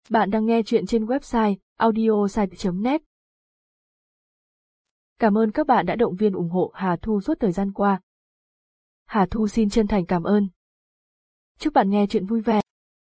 Bạn đang nghe chuyện trên website audiosite.net. Cảm ơn các bạn đã động viên ủng hộ Hà Thu suốt thời gian qua. Hà Thu xin chân thành cảm ơn. Chúc bạn nghe chuyện vui vẻ.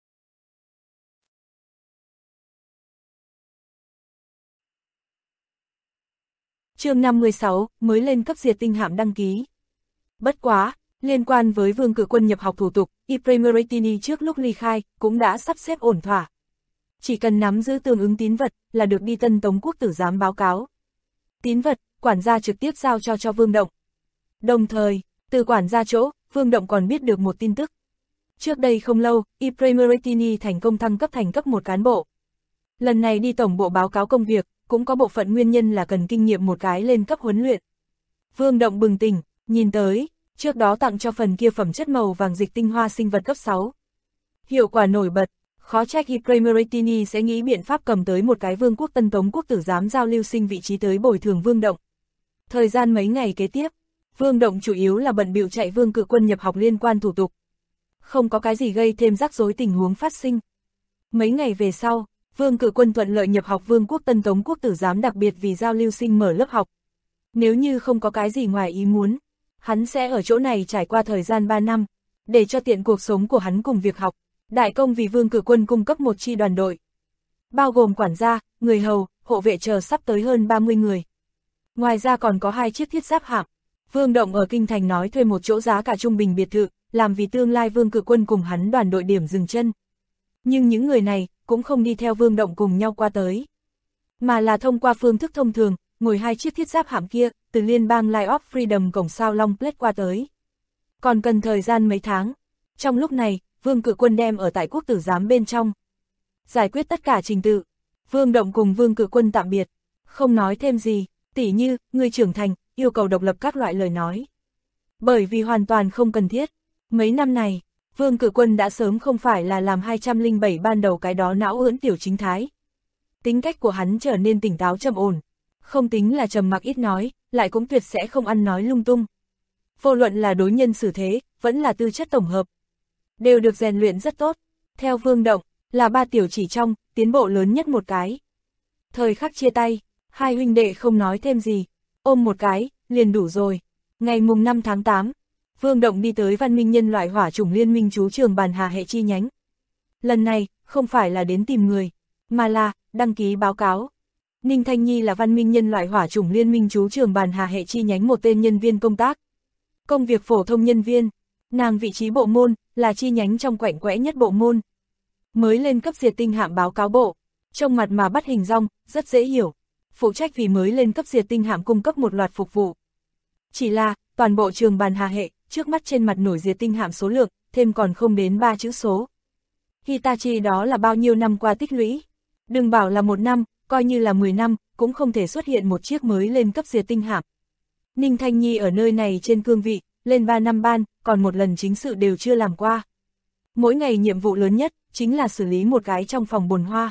Chương 56, mới lên cấp diệt tinh hạm đăng ký. Bất quá, liên quan với Vương Cử Quân nhập học thủ tục, Ipremeretini trước lúc ly khai cũng đã sắp xếp ổn thỏa. Chỉ cần nắm giữ tương ứng tín vật là được đi Tân Tống Quốc tử giám báo cáo. Tín vật, quản gia trực tiếp giao cho Vương Động. Đồng thời, từ quản gia chỗ, Vương Động còn biết được một tin tức. Trước đây không lâu, Ipremeretini thành công thăng cấp thành cấp 1 cán bộ. Lần này đi tổng bộ báo cáo công việc, cũng có bộ phận nguyên nhân là cần kinh nghiệm một cái lên cấp huấn luyện. Vương Động bừng tỉnh, nhìn tới, trước đó tặng cho phần kia phẩm chất màu vàng dịch tinh hoa sinh vật cấp 6. Hiệu quả nổi bật, khó trách Ipremeretini sẽ nghĩ biện pháp cầm tới một cái Vương quốc Tân Tống Quốc tử giám giao lưu sinh vị trí tới bồi thường Vương Động. Thời gian mấy ngày kế tiếp, Vương Động chủ yếu là bận bịu chạy Vương Cử Quân nhập học liên quan thủ tục. Không có cái gì gây thêm rắc rối tình huống phát sinh. Mấy ngày về sau, Vương Cử Quân thuận lợi nhập học Vương quốc Tân Tống Quốc tử giám đặc biệt vì giao lưu sinh mở lớp học. Nếu như không có cái gì ngoài ý muốn, hắn sẽ ở chỗ này trải qua thời gian 3 năm, để cho tiện cuộc sống của hắn cùng việc học. Đại công vì Vương Cử Quân cung cấp một chi đoàn đội, bao gồm quản gia, người hầu, hộ vệ chờ sắp tới hơn 30 người. Ngoài ra còn có 2 chiếc thiết giáp hạm. Vương Động ở Kinh Thành nói thuê một chỗ giá cả trung bình biệt thự, làm vì tương lai Vương Cử Quân cùng hắn đoàn đội điểm dừng chân. Nhưng những người này cũng không đi theo Vương Động cùng nhau qua tới, mà là thông qua phương thức thông thường, ngồi 2 chiếc thiết giáp hạm kia, từ liên bang Line of Freedom cổng sao Long Plate qua tới. Còn cần thời gian mấy tháng. Trong lúc này, Vương Cử Quân đem ở tại quốc tử giám bên trong, giải quyết tất cả trình tự. Vương Động cùng Vương Cử Quân tạm biệt, không nói thêm gì, tỉ như, người trưởng thành, yêu cầu độc lập các loại lời nói. Bởi vì hoàn toàn không cần thiết. Mấy năm này, Vương Cử Quân đã sớm không phải là làm 207 ban đầu cái đó não ưỡn tiểu chính thái. Tính cách của hắn trở nên tỉnh táo trầm ổn, không tính là trầm mặc ít nói, lại cũng tuyệt sẽ không ăn nói lung tung. Vô luận là đối nhân xử thế, vẫn là tư chất tổng hợp, đều được rèn luyện rất tốt. Theo Vương Động, là 3 tiểu chỉ trong, tiến bộ lớn nhất một cái. Thời khắc chia tay, 2 huynh đệ không nói thêm gì, ôm một cái, liền đủ rồi. Ngày mùng 5 tháng 8, Vương Động đi tới Văn Minh Nhân loại Hỏa chủng Liên minh trú trường Bàn Hà hệ chi nhánh. Lần này, không phải là đến tìm người, mà là đăng ký báo cáo. Ninh Thanh Nhi là Văn Minh Nhân loại Hỏa chủng Liên minh trú trường Bàn Hà hệ chi nhánh một tên nhân viên công tác. Công việc phổ thông nhân viên, nàng vị trí bộ môn, là chi nhánh trong quạnh quẽ nhất bộ môn. Mới lên cấp diệt tinh hạm báo cáo bộ, trông mặt mà bắt hình dong, rất dễ hiểu. Phụ trách vì mới lên cấp diệt tinh hạm cung cấp một loạt phục vụ. Chỉ là, toàn bộ trường Bàn Hà hệ, trước mắt trên mặt nổi diệt tinh hạm số lượng, thêm còn không đến 3 chữ số. Hitachi đó là bao nhiêu năm qua tích lũy. Đừng bảo là 1 năm, coi như là 10 năm, cũng không thể xuất hiện một chiếc mới lên cấp diệt tinh hạm. Ninh Thanh Nhi ở nơi này trên cương vị, lên 3 năm ban, còn một lần chính sự đều chưa làm qua. Mỗi ngày nhiệm vụ lớn nhất, chính là xử lý một cái trong phòng bồn hoa.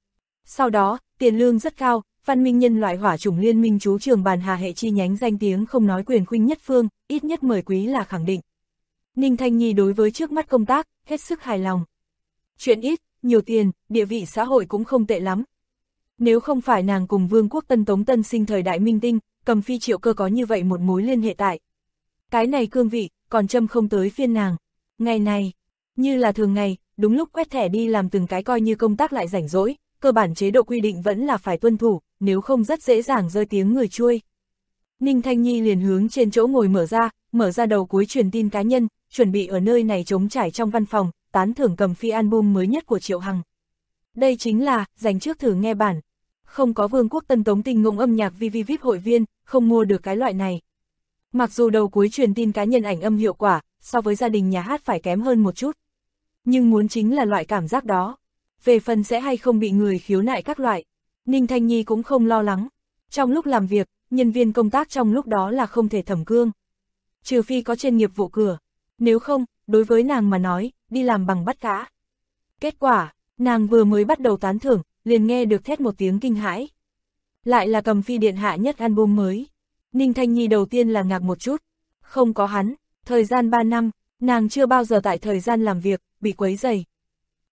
Sau đó, tiền lương rất cao, Văn Minh Nhân loại Hỏa chủng Liên minh trú trường Bàn Hà hệ chi nhánh danh tiếng không nói quyền khuynh nhất phương, ít nhất mời quý là khẳng định. Ninh Thanh Nhi đối với trước mắt công tác, hết sức hài lòng. Chuyện ít, nhiều tiền, địa vị xã hội cũng không tệ lắm. Nếu không phải nàng cùng Vương quốc Tân Tống tân sinh thời đại minh tinh, Cầm Phi Triệu Cơ có như vậy một mối liên hệ tại. Cái này cương vị, còn châm không tới phiên nàng. Ngày này, như là thường ngày, đúng lúc quét thẻ đi làm từng cái coi như công tác lại rảnh rỗi, cơ bản chế độ quy định vẫn là phải tuân thủ, nếu không rất dễ dàng rơi tiếng người chuôi. Ninh Thanh Nhi liền hướng trên chỗ ngồi mở ra đầu cuối truyền tin cá nhân, chuẩn bị ở nơi này trống trải trong văn phòng, tán thưởng Cầm Phi album mới nhất của Triệu Hằng. Đây chính là, dành trước thử nghe bản. Không có Vương quốc Tân Tống tinh ngỗng âm nhạc VIP hội viên, không mua được cái loại này. Mặc dù đầu cuối truyền tin cá nhân ảnh âm hiệu quả, so với gia đình nhà hát phải kém hơn một chút. Nhưng muốn chính là loại cảm giác đó. Về phần sẽ hay không bị người khiếu nại các loại, Ninh Thanh Nhi cũng không lo lắng. Trong lúc làm việc, nhân viên công tác trong lúc đó là không thể thẩm cương. Trừ phi có trên nghiệp vụ cửa. Nếu không, đối với nàng mà nói, đi làm bằng bắt cá. Kết quả, nàng vừa mới bắt đầu tán thưởng, liền nghe được thét một tiếng kinh hãi. Lại là Cầm Phi điện hạ nhất album mới. Ninh Thanh Nhi đầu tiên là ngạc một chút. Không có hắn, thời gian 3 năm, nàng chưa bao giờ tại thời gian làm việc, bị quấy rầy.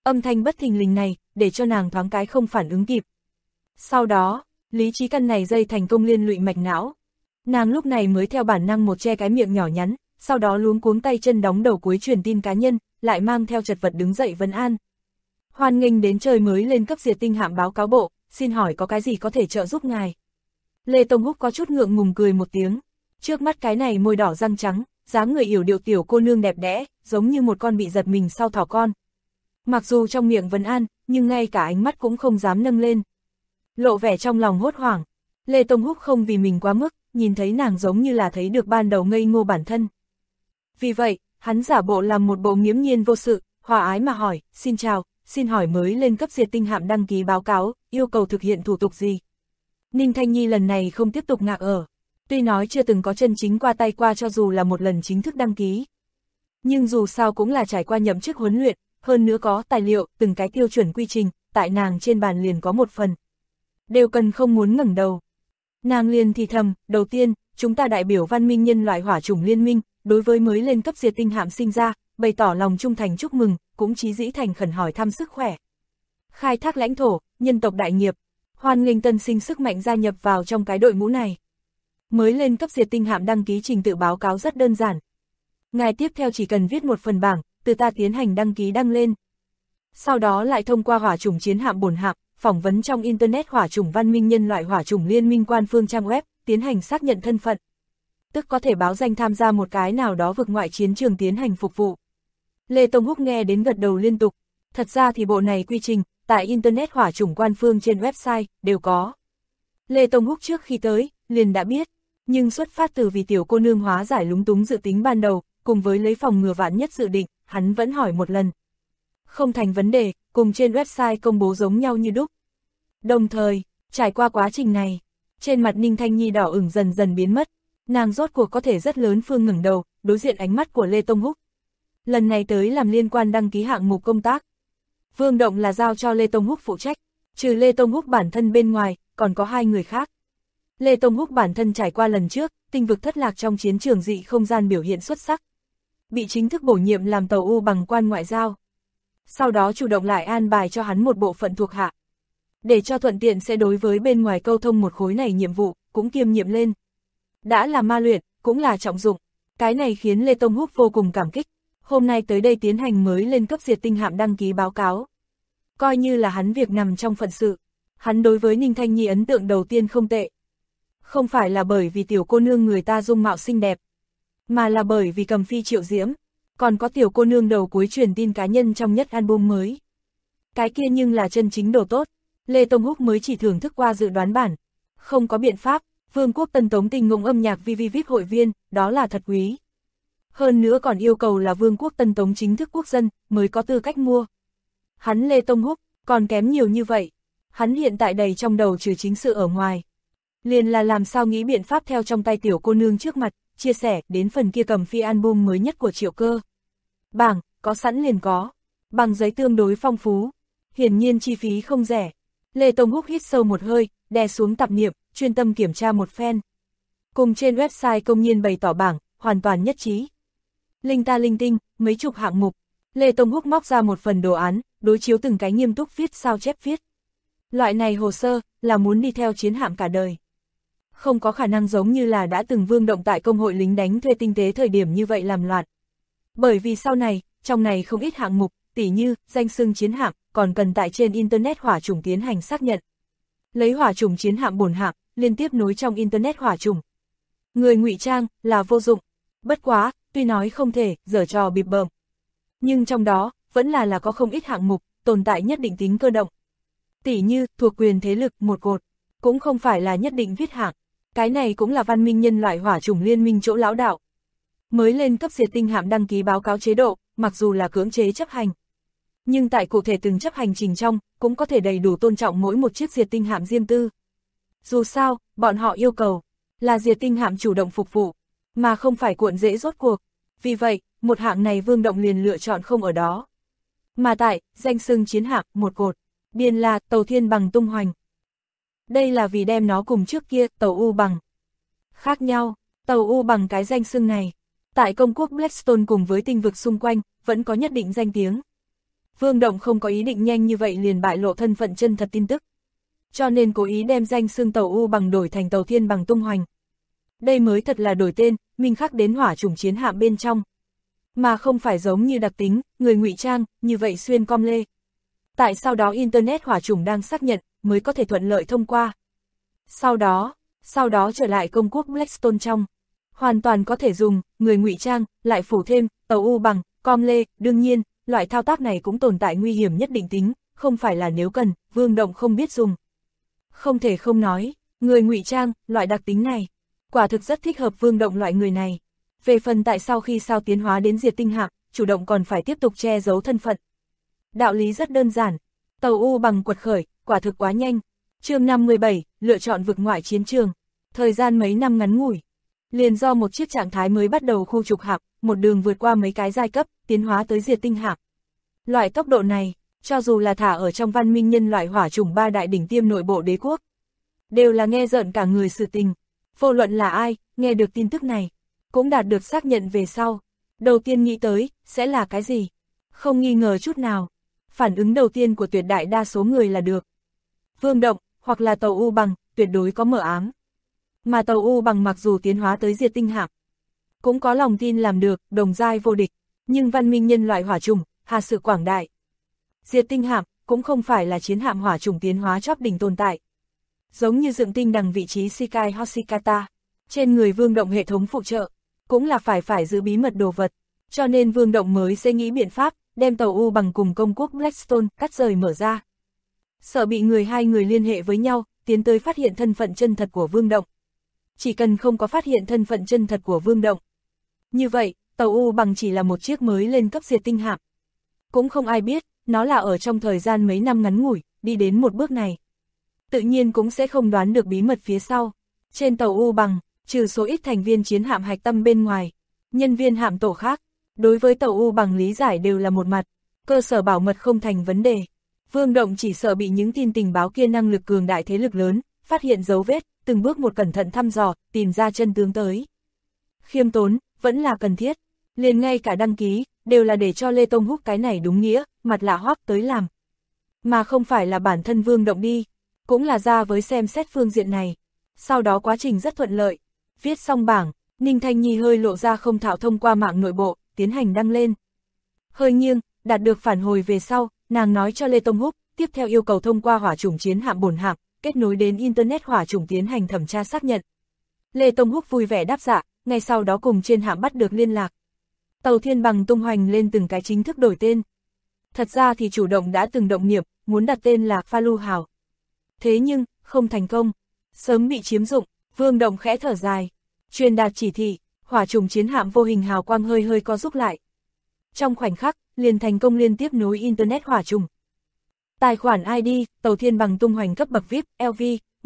Âm thanh bất thình lình này, để cho nàng thoáng cái không phản ứng kịp. Sau đó, lý trí căn này dây thành công liên lụy mạch não. Nàng lúc này mới theo bản năng một che cái miệng nhỏ nhắn, sau đó luống cuống tay chân đóng đầu cuối truyền tin cá nhân, lại mang theo chật vật đứng dậy vấn an. Hoan nghênh đến trời mới lên cấp diệt tinh hạm báo cáo bộ, xin hỏi có cái gì có thể trợ giúp ngài. Lê Tông Húc có chút ngượng ngùng cười một tiếng, trước mắt cái này môi đỏ răng trắng, dáng người yểu điệu tiểu cô nương đẹp đẽ, giống như một con bị giật mình sau thỏ con. Mặc dù trong miệng vấn an, nhưng ngay cả ánh mắt cũng không dám nâng lên. Lộ vẻ trong lòng hốt hoảng, Lê Tông Húc không vì mình quá mức, nhìn thấy nàng giống như là thấy được ban đầu ngây ngô bản thân. Vì vậy, hắn giả bộ làm một bộ nghiễm nhiên vô sự, hòa ái mà hỏi, xin chào, xin hỏi mới lên cấp diệt tinh hạm đăng ký báo cáo, yêu cầu thực hiện thủ tục gì? Ninh Thanh Nhi lần này không tiếp tục ngạc ở, tuy nói chưa từng có chân chính qua tay qua cho dù là một lần chính thức đăng ký. Nhưng dù sao cũng là trải qua nhậm chức huấn luyện, hơn nữa có tài liệu, từng cái tiêu chuẩn quy trình, tại nàng trên bàn liền có một phần. Đều cần không muốn ngẩng đầu. Nàng liền thì thầm, đầu tiên, chúng ta đại biểu văn minh nhân loại hỏa chủng liên minh, đối với mới lên cấp diệt tinh hạm sinh ra, bày tỏ lòng trung thành chúc mừng, cũng chí dĩ thành khẩn hỏi thăm sức khỏe. Khai thác lãnh thổ, nhân tộc đại nghiệp, hoan nghênh tân sinh sức mạnh gia nhập vào trong cái đội ngũ này. Mới lên cấp diệt tinh hạm đăng ký trình tự báo cáo rất đơn giản. Ngài tiếp theo chỉ cần viết một phần bảng, từ ta tiến hành đăng ký đăng lên. Sau đó lại thông qua hỏa chủng chiến hạm bổn hạm, phỏng vấn trong Internet hỏa chủng văn minh nhân loại hỏa chủng liên minh quan phương trang web, tiến hành xác nhận thân phận. Tức có thể báo danh tham gia một cái nào đó vực ngoại chiến trường tiến hành phục vụ. Lê Tông Húc nghe đến gật đầu liên tục. Thật ra thì bộ này quy trình, tại Internet hỏa chủng quan phương trên website, đều có. Lê Tông Húc trước khi tới, liền đã biết. Nhưng xuất phát từ vì tiểu cô nương hóa giải lúng túng dự tính ban đầu, cùng với lấy phòng ngừa vạn nhất dự định, hắn vẫn hỏi một lần. Không thành vấn đề, cùng trên website công bố giống nhau như đúc. Đồng thời, trải qua quá trình này, trên mặt Ninh Thanh Nhi đỏ ửng dần dần biến mất, nàng rốt cuộc có thể rất lớn phương ngẩng đầu, đối diện ánh mắt của Lê Tông Húc. Lần này tới làm liên quan đăng ký hạng mục công tác. Vương động là giao cho Lê Tông Húc phụ trách, trừ Lê Tông Húc bản thân bên ngoài, còn có hai người khác. Lê Tông Húc bản thân trải qua lần trước, tinh vực thất lạc trong chiến trường dị không gian biểu hiện xuất sắc. Bị chính thức bổ nhiệm làm tàu U bằng quan ngoại giao. Sau đó chủ động lại an bài cho hắn một bộ phận thuộc hạ. Để cho thuận tiện sẽ đối với bên ngoài câu thông một khối này nhiệm vụ, cũng kiêm nhiệm lên. Đã là ma luyện, cũng là trọng dụng. Cái này khiến Lê Tông Húc vô cùng cảm kích. Hôm nay tới đây tiến hành mới lên cấp diệt tinh hạm đăng ký báo cáo. Coi như là hắn việc nằm trong phận sự. Hắn đối với Ninh Thanh Nhi ấn tượng đầu tiên không tệ. Không phải là bởi vì tiểu cô nương người ta dung mạo xinh đẹp, mà là bởi vì cầm phi triệu diễm, còn có tiểu cô nương đầu cuối truyền tin cá nhân trong nhất album mới. Cái kia nhưng là chân chính đồ tốt, Lê Tông Húc mới chỉ thưởng thức qua dự đoán bản. Không có biện pháp, Vương quốc Tân Tống Tinh ngộng âm nhạc VIP hội viên, đó là thật quý. Hơn nữa còn yêu cầu là Vương quốc Tân Tống chính thức quốc dân, mới có tư cách mua. Hắn Lê Tông Húc, còn kém nhiều như vậy. Hắn hiện tại đầy trong đầu trừ chính sự ở ngoài. Liền là làm sao nghĩ biện pháp theo trong tay tiểu cô nương trước mặt, chia sẻ đến phần kia cầm phi album mới nhất của Triệu Cơ. Bảng, có sẵn liền có. Bằng giấy tương đối phong phú. Hiển nhiên chi phí không rẻ. Lê Tông Húc hít sâu một hơi, đè xuống tạp niệm, chuyên tâm kiểm tra một phen. Cùng trên website công nhiên bày tỏ bảng, hoàn toàn nhất trí. Linh ta linh tinh, mấy chục hạng mục. Lê Tông Húc móc ra một phần đồ án, đối chiếu từng cái nghiêm túc viết sao chép viết. Loại này hồ sơ, là muốn đi theo chiến hạm cả đời. Không có khả năng giống như là đã từng Vương động tại công hội lính đánh thuê tinh tế thời điểm như vậy làm loạn. Bởi vì sau này, trong này không ít hạng mục, tỉ như, danh xưng chiến hạm, còn cần tại trên Internet hỏa chủng tiến hành xác nhận. Lấy hỏa chủng chiến hạm bổn hạm, liên tiếp nối trong Internet hỏa chủng. Người ngụy trang, là vô dụng. Bất quá, tuy nói không thể, giở trò bịp bợm. Nhưng trong đó, vẫn là có không ít hạng mục, tồn tại nhất định tính cơ động. Tỉ như, thuộc quyền thế lực, một cột, cũng không phải là nhất định viết hạng. Cái này cũng là văn minh nhân loại hỏa chủng liên minh chỗ lão đạo. Mới lên cấp diệt tinh hạm đăng ký báo cáo chế độ, mặc dù là cưỡng chế chấp hành. Nhưng tại cụ thể từng chấp hành trình trong, cũng có thể đầy đủ tôn trọng mỗi một chiếc diệt tinh hạm riêng tư. Dù sao, bọn họ yêu cầu, là diệt tinh hạm chủ động phục vụ, mà không phải cuộn dễ rốt cuộc. Vì vậy, một hạng này Vương động liền lựa chọn không ở đó. Mà tại, danh xưng chiến hạm, một cột, điền là tàu thiên bằng tung hoành. Đây là vì đem nó cùng trước kia, tàu U bằng. Khác nhau, tàu U bằng cái danh xưng này, tại công quốc Blackstone cùng với tinh vực xung quanh, vẫn có nhất định danh tiếng. Vương Động không có ý định nhanh như vậy liền bại lộ thân phận chân thật tin tức. Cho nên cố ý đem danh xưng tàu U Bằng đổi thành tàu Thiên Bằng tung hoành. Đây mới thật là đổi tên, minh khắc đến hỏa chủng chiến hạm bên trong. Mà không phải giống như đặc tính, người ngụy trang, như vậy xuyên com lê. Tại sau đó Internet hỏa chủng đang xác nhận, mới có thể thuận lợi thông qua. Sau đó trở lại công quốc Blackstone trong. Hoàn toàn có thể dùng, người ngụy trang, lại phủ thêm, tàu U Bằng, com lê, đương nhiên, loại thao tác này cũng tồn tại nguy hiểm nhất định tính, không phải là nếu cần, Vương Động không biết dùng. Không thể không nói, người ngụy trang, loại đặc tính này, quả thực rất thích hợp Vương Động loại người này. Về phần tại sao khi sao tiến hóa đến diệt tinh hạm, chủ động còn phải tiếp tục che giấu thân phận. Đạo lý rất đơn giản, tàu U Bằng quật khởi, quả thực quá nhanh. Chương 57, lựa chọn vực ngoại chiến trường. Thời gian mấy năm ngắn ngủi, liền do một chiếc trạng thái mới bắt đầu khu trục hạm, một đường vượt qua mấy cái giai cấp, tiến hóa tới diệt tinh hạm. Loại tốc độ này, cho dù là thả ở trong văn minh nhân loại hỏa chủng ba đại đỉnh tiêm nội bộ đế quốc, đều là nghe rợn cả người sự tình. Vô luận là ai, nghe được tin tức này, cũng đạt được xác nhận về sau. Đầu tiên nghĩ tới, sẽ là cái gì? Không nghi ngờ chút nào. Phản ứng đầu tiên của tuyệt đại đa số người là được. Vương Động, hoặc là tàu U Bằng, tuyệt đối có mở ám. Mà tàu U Bằng mặc dù tiến hóa tới diệt tinh hạm, cũng có lòng tin làm được, đồng giai vô địch. Nhưng văn minh nhân loại hỏa chủng, hà sự quảng đại. Diệt tinh hạm, cũng không phải là chiến hạm hỏa chủng tiến hóa chóp đỉnh tồn tại. Giống như dựng tinh đằng vị trí Shikai Hoshikata, trên người Vương Động hệ thống phụ trợ, cũng là phải giữ bí mật đồ vật. Cho nên Vương Động mới sẽ nghĩ biện pháp, đem tàu U Bằng cùng công quốc Blackstone cắt rời mở ra. Sợ bị hai người liên hệ với nhau, tiến tới phát hiện thân phận chân thật của Vương Động. Chỉ cần không có phát hiện thân phận chân thật của Vương Động. Như vậy, tàu U Bằng chỉ là một chiếc mới lên cấp diệt tinh hạm. Cũng không ai biết, nó là ở trong thời gian mấy năm ngắn ngủi, đi đến một bước này. Tự nhiên cũng sẽ không đoán được bí mật phía sau. Trên tàu U Bằng, trừ số ít thành viên chiến hạm hạch tâm bên ngoài, nhân viên hạm tổ khác, đối với tàu U Bằng lý giải đều là một mặt, cơ sở bảo mật không thành vấn đề. Vương Động chỉ sợ bị những tin tình báo kia năng lực cường đại thế lực lớn, phát hiện dấu vết, từng bước một cẩn thận thăm dò, tìm ra chân tướng tới. Khiêm tốn, vẫn là cần thiết, liền ngay cả đăng ký, đều là để cho Lê Tông Húc cái này đúng nghĩa, mặt lạ hoắc tới làm. Mà không phải là bản thân Vương Động đi, cũng là ra với xem xét phương diện này. Sau đó quá trình rất thuận lợi, viết xong bảng, Ninh Thanh Nhi hơi lộ ra không thạo thông qua mạng nội bộ, tiến hành đăng lên. Hơi nghiêng, đạt được phản hồi về sau, nàng nói cho Lê Tông Húc, tiếp theo yêu cầu thông qua hỏa chủng chiến hạm bổn hạm, kết nối đến Internet hỏa chủng tiến hành thẩm tra xác nhận. Lê Tông Húc vui vẻ đáp dạ, ngay sau đó cùng trên hạm bắt được liên lạc. Tàu Thiên Bằng tung hoành lên từng cái chính thức đổi tên. Thật ra thì chủ động đã từng động nghiệp, muốn đặt tên là Pha Lu Hào. Thế nhưng, không thành công, sớm bị chiếm dụng. Vương Động khẽ thở dài, truyền đạt chỉ thị, hỏa chủng chiến hạm vô hình hào quang hơi co rút lại. Trong khoảnh khắc, liền thành công liên tiếp nối Internet hỏa chủng. Tài khoản ID, tàu Thiên Bằng tung hoành cấp bậc VIP, LV,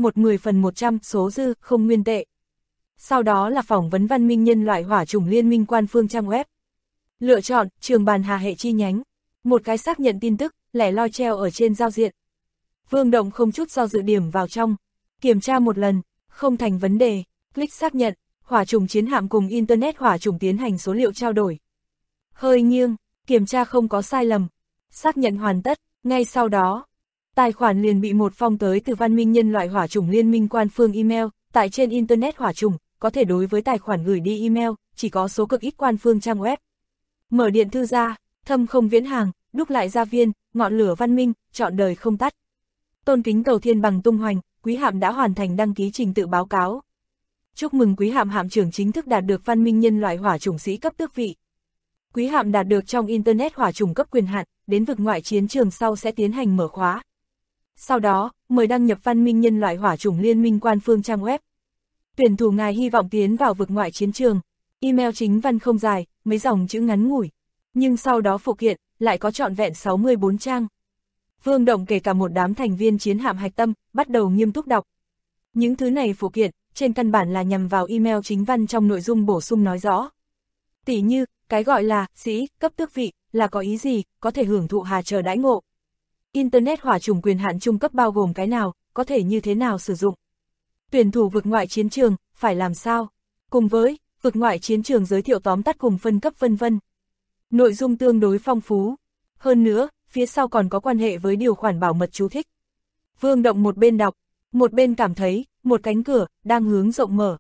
10/100, số dư, không nguyên tệ. Sau đó là phỏng vấn văn minh nhân loại hỏa chủng liên minh quan phương trang web. Lựa chọn, trường bàn Hà hệ chi nhánh. Một cái xác nhận tin tức, lẻ loi treo ở trên giao diện. Vương Động không chút do dự điểm vào trong. Kiểm tra một lần, không thành vấn đề. Click xác nhận, hỏa chủng chiến hạm cùng Internet hỏa chủng tiến hành số liệu trao đổi. Hơi nghiêng, kiểm tra không có sai lầm. Xác nhận hoàn tất, ngay sau đó, tài khoản liền bị một phong tới từ văn minh nhân loại hỏa chủng liên minh quan phương email. Tại trên Internet hỏa chủng, có thể đối với tài khoản gửi đi email, chỉ có số cực ít quan phương trang web. Mở điện thư ra, thâm không viễn hàng, đúc lại gia viên, ngọn lửa văn minh, trọn đời không tắt. Tôn kính tàu Thiên Bằng tung hoành, quý hạm đã hoàn thành đăng ký trình tự báo cáo. Chúc mừng quý hạm hạm trưởng chính thức đạt được văn minh nhân loại hỏa chủng sĩ cấp tước vị. Quý hạm đạt được trong Internet hỏa chủng cấp quyền hạn, đến vực ngoại chiến trường sau sẽ tiến hành mở khóa. Sau đó, mời đăng nhập văn minh nhân loại hỏa chủng liên minh quan phương trang web. Tuyển thủ ngài hy vọng tiến vào vực ngoại chiến trường. Email chính văn không dài, mấy dòng chữ ngắn ngủi. Nhưng sau đó phụ kiện, lại có trọn vẹn 64 trang. Vương Động kể cả một đám thành viên chiến hạm hạch tâm, bắt đầu nghiêm túc đọc. Những thứ này phụ kiện, trên căn bản là nhằm vào email chính văn trong nội dung bổ sung nói rõ. Tỉ như, cái gọi là, sĩ, cấp tước vị, là có ý gì, có thể hưởng thụ hà chờ đãi ngộ. Internet hỏa chủng quyền hạn trung cấp bao gồm cái nào, có thể như thế nào sử dụng. Tuyển thủ vực ngoại chiến trường, phải làm sao? Cùng với, vực ngoại chiến trường giới thiệu tóm tắt cùng phân cấp vân vân. Nội dung tương đối phong phú. Hơn nữa, phía sau còn có quan hệ với điều khoản bảo mật chú thích. Vương Động một bên đọc, một bên cảm thấy, một cánh cửa, đang hướng rộng mở.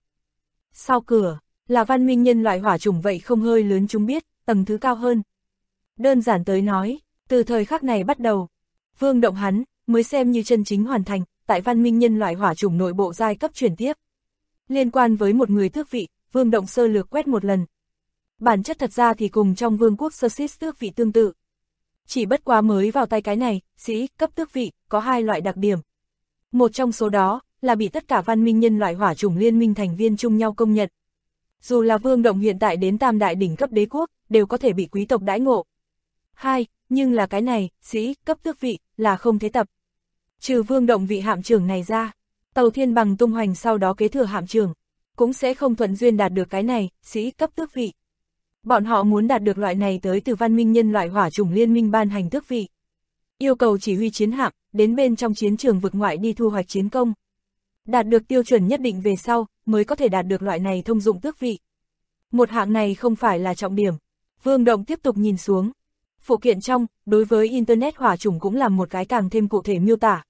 Sau cửa, là văn minh nhân loại hỏa chủng vậy không hơi lớn chúng biết, tầng thứ cao hơn. Đơn giản tới nói, từ thời khắc này bắt đầu, Vương Động hắn, mới xem như chân chính hoàn thành, tại văn minh nhân loại hỏa chủng nội bộ giai cấp chuyển tiếp. Liên quan với một người tước vị, Vương Động sơ lược quét một lần. Bản chất thật ra thì cùng trong vương quốc Sơ Xít tước vị tương tự. Chỉ bất quá mới vào tay cái này, sĩ cấp tước vị, có hai loại đặc điểm. Một trong số đó, là bị tất cả văn minh nhân loại hỏa chủng liên minh thành viên chung nhau công nhận. Dù là Vương Động hiện tại đến tam đại đỉnh cấp đế quốc, đều có thể bị quý tộc đãi ngộ. Hai, nhưng là cái này, sĩ cấp tước vị, là không thế tập. Trừ Vương Động vị hạm trưởng này ra, Tàu Thiên Bằng tung hoành sau đó kế thừa hạm trưởng, cũng sẽ không thuận duyên đạt được cái này, sĩ cấp tước vị. Bọn họ muốn đạt được loại này tới từ văn minh nhân loại hỏa chủng liên minh ban hành tước vị. Yêu cầu chỉ huy chiến hạm, đến bên trong chiến trường vực ngoại đi thu hoạch chiến công. Đạt được tiêu chuẩn nhất định về sau, mới có thể đạt được loại này thông dụng tước vị. Một hạng này không phải là trọng điểm. Vương Động tiếp tục nhìn xuống. Phụ kiện trong, đối với Internet hỏa chủng cũng là một cái càng thêm cụ thể miêu tả.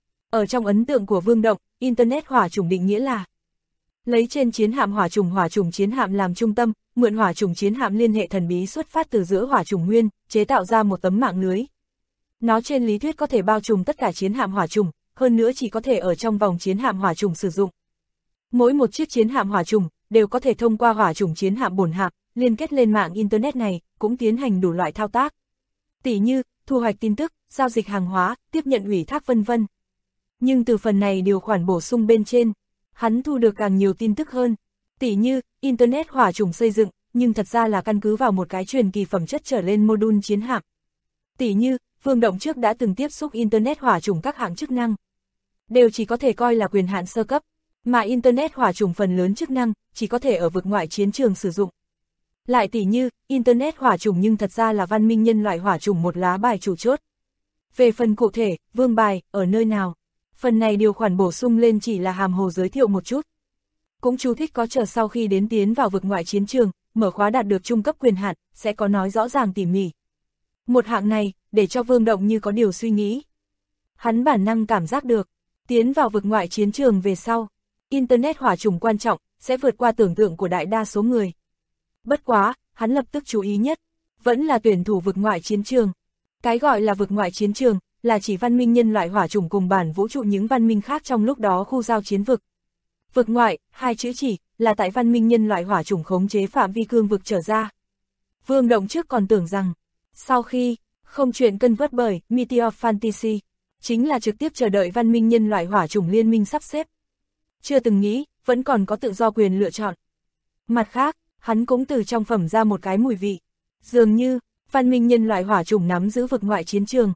Ở trong ấn tượng của Vương Động, Internet hỏa chủng định nghĩa là lấy trên chiến hạm hỏa chủng chiến hạm làm trung tâm, mượn hỏa chủng chiến hạm liên hệ thần bí xuất phát từ giữa hỏa chủng nguyên, chế tạo ra một tấm mạng lưới. Nó trên lý thuyết có thể bao trùm tất cả chiến hạm hỏa chủng, hơn nữa chỉ có thể ở trong vòng chiến hạm hỏa chủng sử dụng. Mỗi một chiếc chiến hạm hỏa chủng đều có thể thông qua hỏa chủng chiến hạm bổn hạm, liên kết lên mạng Internet này, cũng tiến hành đủ loại thao tác. Tỉ như, thu hoạch tin tức, giao dịch hàng hóa, tiếp nhận ủy thác vân vân. Nhưng từ phần này điều khoản bổ sung bên trên, hắn thu được càng nhiều tin tức hơn. Tỉ như, Internet hỏa chủng xây dựng, nhưng thật ra là căn cứ vào một cái truyền kỳ phẩm chất trở lên module chiến hạm. Tỉ như, Vương Động trước đã từng tiếp xúc Internet hỏa chủng các hạng chức năng, đều chỉ có thể coi là quyền hạn sơ cấp, mà Internet hỏa chủng phần lớn chức năng, chỉ có thể ở vực ngoại chiến trường sử dụng. Lại tỉ như, Internet hỏa chủng nhưng thật ra là văn minh nhân loại hỏa chủng một lá bài chủ chốt. Về phần cụ thể, vương bài, ở nơi nào, phần này điều khoản bổ sung lên chỉ là hàm hồ giới thiệu một chút. Cũng chú thích có chờ sau khi đến tiến vào vực ngoại chiến trường, mở khóa đạt được trung cấp quyền hạn, sẽ có nói rõ ràng tỉ mỉ. Một hạng này, để cho Vương Động như có điều suy nghĩ. Hắn bản năng cảm giác được, tiến vào vực ngoại chiến trường về sau, Internet hỏa chủng quan trọng, sẽ vượt qua tưởng tượng của đại đa số người. Bất quá, hắn lập tức chú ý nhất, vẫn là tuyển thủ vực ngoại chiến trường. Cái gọi là vực ngoại chiến trường, là chỉ văn minh nhân loại hỏa chủng cùng bản vũ trụ những văn minh khác trong lúc đó khu giao chiến vực. Vực ngoại, hai chữ chỉ, là tại văn minh nhân loại hỏa chủng khống chế phạm vi cương vực trở ra. Vương Động trước còn tưởng rằng, sau khi, không chuyện cân vớt bởi Meteor Fantasy, chính là trực tiếp chờ đợi văn minh nhân loại hỏa chủng liên minh sắp xếp. Chưa từng nghĩ, vẫn còn có tự do quyền lựa chọn. Mặt khác, hắn cũng từ trong phẩm ra một cái mùi vị. Dường như, văn minh nhân loại hỏa chủng nắm giữ vực ngoại chiến trường.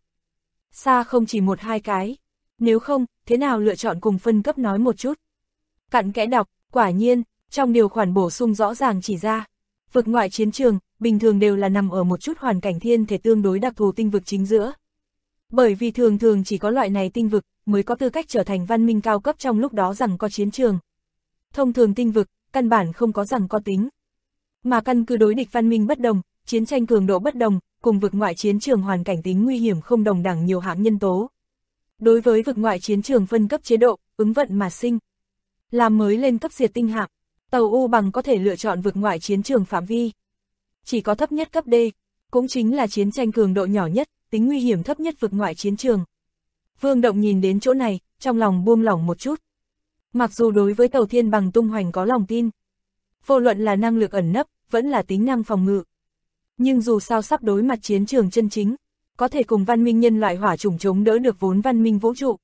Xa không chỉ một hai cái. Nếu không, thế nào lựa chọn cùng phân cấp nói một chút. Cặn kẽ đọc, quả nhiên, trong điều khoản bổ sung rõ ràng chỉ ra. Vực ngoại chiến trường, bình thường đều là nằm ở một chút hoàn cảnh thiên thể tương đối đặc thù tinh vực chính giữa. Bởi vì thường thường chỉ có loại này tinh vực, mới có tư cách trở thành văn minh cao cấp trong lúc đó rằng có chiến trường. Thông thường tinh vực, căn bản không có rằng có tính. Mà căn cứ đối địch văn minh bất đồng, chiến tranh cường độ bất đồng, cùng vực ngoại chiến trường hoàn cảnh tính nguy hiểm không đồng đẳng nhiều hạng nhân tố. Đối với vực ngoại chiến trường phân cấp chế độ, ứng vận mà sinh. Làm mới lên cấp diệt tinh hạm, tàu U bằng có thể lựa chọn vực ngoại chiến trường phạm vi. Chỉ có thấp nhất cấp D, cũng chính là chiến tranh cường độ nhỏ nhất, tính nguy hiểm thấp nhất vực ngoại chiến trường. Vương Động nhìn đến chỗ này, trong lòng buông lỏng một chút. Mặc dù đối với tàu Thiên Bằng tung hoành có lòng tin, vô luận là năng lực ẩn nấp, vẫn là tính năng phòng ngự. Nhưng dù sao sắp đối mặt chiến trường chân chính, có thể cùng văn minh nhân loại hỏa chủng chống đỡ được vốn văn minh vũ trụ.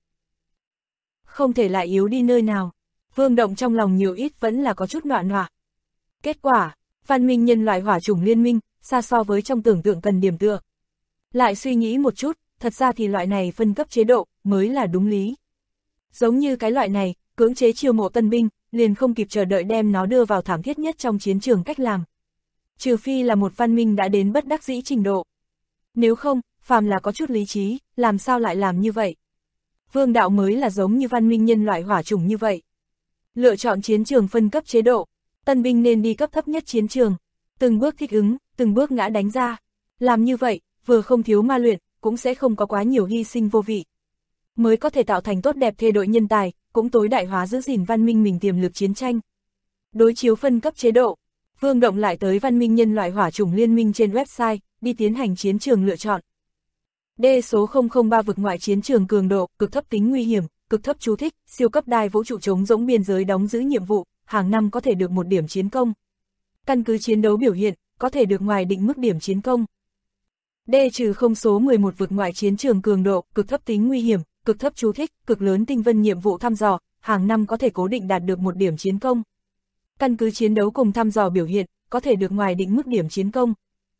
Không thể lại yếu đi nơi nào, Vương Động trong lòng nhiều ít vẫn là có chút nọa nọa. Kết quả, văn minh nhân loại hỏa chủng liên minh, xa so với trong tưởng tượng cần điểm tựa. Lại suy nghĩ một chút, thật ra thì loại này phân cấp chế độ, mới là đúng lý. Giống như cái loại này, cưỡng chế chiêu mộ tân binh, liền không kịp chờ đợi đem nó đưa vào thảm thiết nhất trong chiến trường cách làm. Trừ phi là một văn minh đã đến bất đắc dĩ trình độ. Nếu không, phàm là có chút lý trí, làm sao lại làm như vậy? Vương đạo mới là giống như văn minh nhân loại hỏa chủng như vậy. Lựa chọn chiến trường phân cấp chế độ, tân binh nên đi cấp thấp nhất chiến trường, từng bước thích ứng, từng bước ngã đánh ra. Làm như vậy, vừa không thiếu ma luyện, cũng sẽ không có quá nhiều hy sinh vô vị. Mới có thể tạo thành tốt đẹp thê đội nhân tài, cũng tối đại hóa giữ gìn văn minh mình tiềm lực chiến tranh. Đối chiếu phân cấp chế độ, Vương Động lại tới văn minh nhân loại hỏa chủng liên minh trên website, đi tiến hành chiến trường lựa chọn. D số 003 vực ngoại chiến trường cường độ, cực thấp tính nguy hiểm, cực thấp chú thích, siêu cấp đai vũ trụ trống rỗng biên giới đóng giữ nhiệm vụ, hàng năm có thể được 1 điểm chiến công. Căn cứ chiến đấu biểu hiện, có thể được ngoài định mức điểm chiến công. D-0 số 11 vực ngoại chiến trường cường độ, cực thấp tính nguy hiểm, cực thấp chú thích, cực lớn tinh vân nhiệm vụ thăm dò, hàng năm có thể cố định đạt được 1 điểm chiến công. Căn cứ chiến đấu cùng thăm dò biểu hiện, có thể được ngoài định mức điểm chiến công.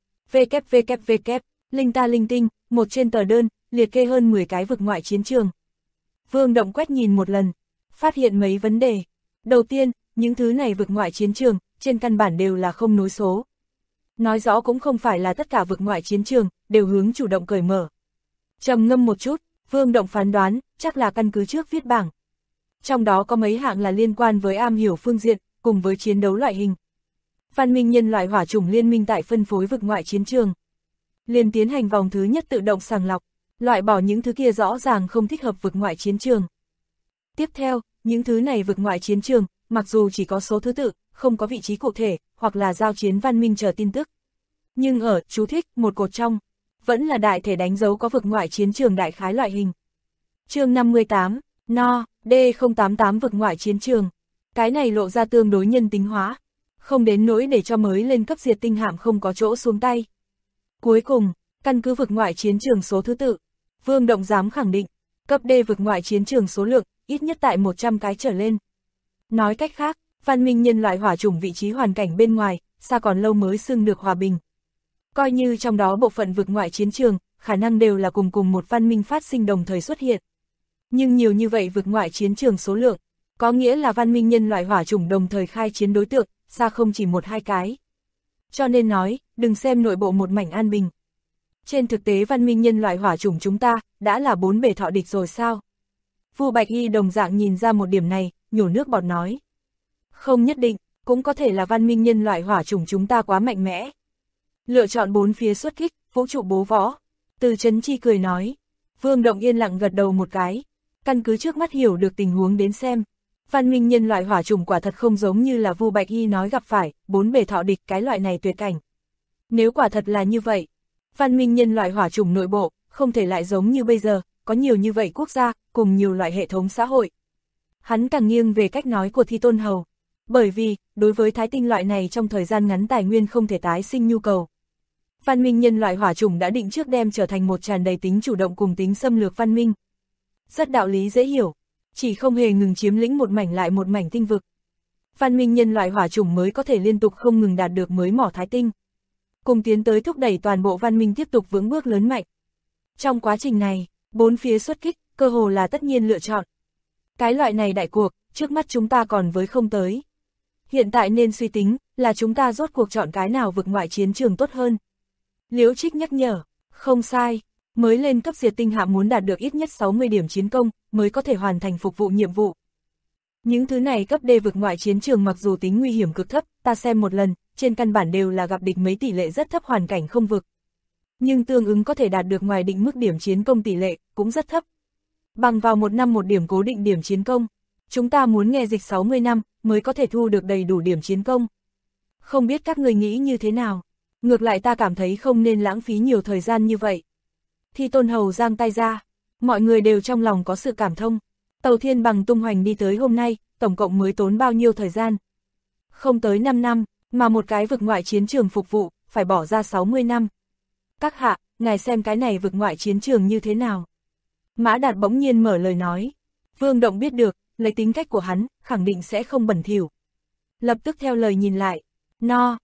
WWW, linh ta linh tinh, một trên tờ đơn, liệt kê hơn 10 cái vực ngoại chiến trường. Vương Động quét nhìn một lần, phát hiện mấy vấn đề. Đầu tiên, những thứ này vực ngoại chiến trường, trên căn bản đều là không nối số. Nói rõ cũng không phải là tất cả vực ngoại chiến trường, đều hướng chủ động cởi mở. Trầm ngâm một chút, Vương Động phán đoán, chắc là căn cứ trước viết bảng. Trong đó có mấy hạng là liên quan với am hiểu phương diện, cùng với chiến đấu loại hình. Văn minh nhân loại hỏa chủng liên minh tại phân phối vực ngoại chiến trường. Liền tiến hành vòng thứ nhất tự động sàng lọc, loại bỏ những thứ kia rõ ràng không thích hợp vực ngoại chiến trường. Tiếp theo, những thứ này vực ngoại chiến trường, mặc dù chỉ có số thứ tự, không có vị trí cụ thể, hoặc là giao chiến văn minh chờ tin tức. Nhưng ở, chú thích, một cột trong, vẫn là đại thể đánh dấu có vực ngoại chiến trường đại khái loại hình. Chương 58, No, D088 vực ngoại chiến trường. Cái này lộ ra tương đối nhân tính hóa, không đến nỗi để cho mới lên cấp diệt tinh hạm không có chỗ xuống tay. Cuối cùng, căn cứ vực ngoại chiến trường số thứ tự, Vương Động dám khẳng định, cấp D vực ngoại chiến trường số lượng, ít nhất tại 100 cái trở lên. Nói cách khác, văn minh nhân loại hỏa chủng vị trí hoàn cảnh bên ngoài, xa còn lâu mới xưng được hòa bình. Coi như trong đó bộ phận vực ngoại chiến trường, khả năng đều là cùng một văn minh phát sinh đồng thời xuất hiện. Nhưng nhiều như vậy vực ngoại chiến trường số lượng, có nghĩa là văn minh nhân loại hỏa chủng đồng thời khai chiến đối tượng, xa không chỉ 1-2 cái. Cho nên nói, đừng xem nội bộ một mảnh an bình. Trên thực tế văn minh nhân loại hỏa chủng chúng ta, đã là 4 bề thọ địch rồi sao? Vu Bạch Y đồng dạng nhìn ra một điểm này, nhổ nước bọt nói. Không nhất định, cũng có thể là văn minh nhân loại hỏa chủng chúng ta quá mạnh mẽ. Lựa chọn 4 phía xuất kích, vũ trụ bố võ. Từ Chấn Chi cười nói. Vương Động yên lặng gật đầu một cái. Căn cứ trước mắt hiểu được tình huống đến xem. Văn minh nhân loại hỏa chủng quả thật không giống như là Vu Bạch Y nói gặp phải, 4 bề thọ địch cái loại này tuyệt cảnh. Nếu quả thật là như vậy, văn minh nhân loại hỏa chủng nội bộ, không thể lại giống như bây giờ, có nhiều như vậy quốc gia, cùng nhiều loại hệ thống xã hội. Hắn càng nghiêng về cách nói của Thi Tôn Hầu. Bởi vì, đối với thái tinh loại này trong thời gian ngắn tài nguyên không thể tái sinh nhu cầu. Văn minh nhân loại hỏa chủng đã định trước đem trở thành một tràn đầy tính chủ động cùng tính xâm lược văn minh. Rất đạo lý dễ hiểu, chỉ không hề ngừng chiếm lĩnh một mảnh lại một mảnh tinh vực. Văn minh nhân loại hỏa chủng mới có thể liên tục không ngừng đạt được mới mỏ thái tinh. Cùng tiến tới thúc đẩy toàn bộ văn minh tiếp tục vững bước lớn mạnh. Trong quá trình này, 4 phía xuất kích, cơ hồ là tất nhiên lựa chọn. Cái loại này đại cuộc, trước mắt chúng ta còn với không tới. Hiện tại nên suy tính, là chúng ta rốt cuộc chọn cái nào vực ngoại chiến trường tốt hơn. Liễu Trích nhắc nhở, không sai, mới lên cấp diệt tinh hạm muốn đạt được ít nhất 60 điểm chiến công, mới có thể hoàn thành phục vụ nhiệm vụ. Những thứ này cấp D vực ngoại chiến trường mặc dù tính nguy hiểm cực thấp, ta xem một lần, trên căn bản đều là gặp địch mấy tỷ lệ rất thấp hoàn cảnh không vực. Nhưng tương ứng có thể đạt được ngoài định mức điểm chiến công tỷ lệ, cũng rất thấp. Bằng vào 1 năm 1 điểm cố định điểm chiến công, chúng ta muốn nghe dịch 60 năm, mới có thể thu được đầy đủ điểm chiến công. Không biết các người nghĩ như thế nào, ngược lại ta cảm thấy không nên lãng phí nhiều thời gian như vậy. Thi Tôn Hầu giang tay ra, mọi người đều trong lòng có sự cảm thông. Tàu Thiên Bằng tung hoành đi tới hôm nay, tổng cộng mới tốn bao nhiêu thời gian? Không tới 5 năm, mà một cái vực ngoại chiến trường phục vụ, phải bỏ ra 60 năm. Các hạ, ngài xem cái này vực ngoại chiến trường như thế nào? Mã Đạt bỗng nhiên mở lời nói. Vương Động biết được, lấy tính cách của hắn, khẳng định sẽ không bẩn thỉu. Lập tức theo lời nhìn lại. No.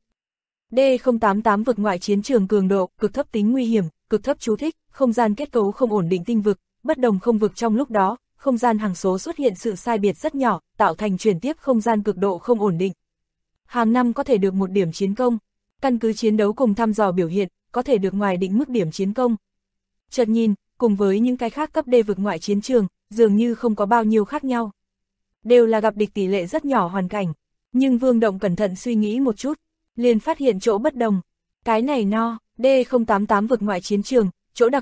D088 vực ngoại chiến trường cường độ, cực thấp tính nguy hiểm, cực thấp chú thích, không gian kết cấu không ổn định tinh vực, bất đồng không vực trong lúc đó, không gian hằng số xuất hiện sự sai biệt rất nhỏ, tạo thành chuyển tiếp không gian cực độ không ổn định. Hàng năm có thể được 1 điểm chiến công, căn cứ chiến đấu cùng thăm dò biểu hiện, có thể được ngoài định mức điểm chiến công. Chợt nhìn, cùng với những cái khác cấp D vực ngoại chiến trường, dường như không có bao nhiêu khác nhau. Đều là gặp địch tỷ lệ rất nhỏ hoàn cảnh, nhưng Vương Động cẩn thận suy nghĩ một chút, liền phát hiện chỗ bất đồng. Cái này No, D088 vực ngoại chiến trường, chỗ đặc thù,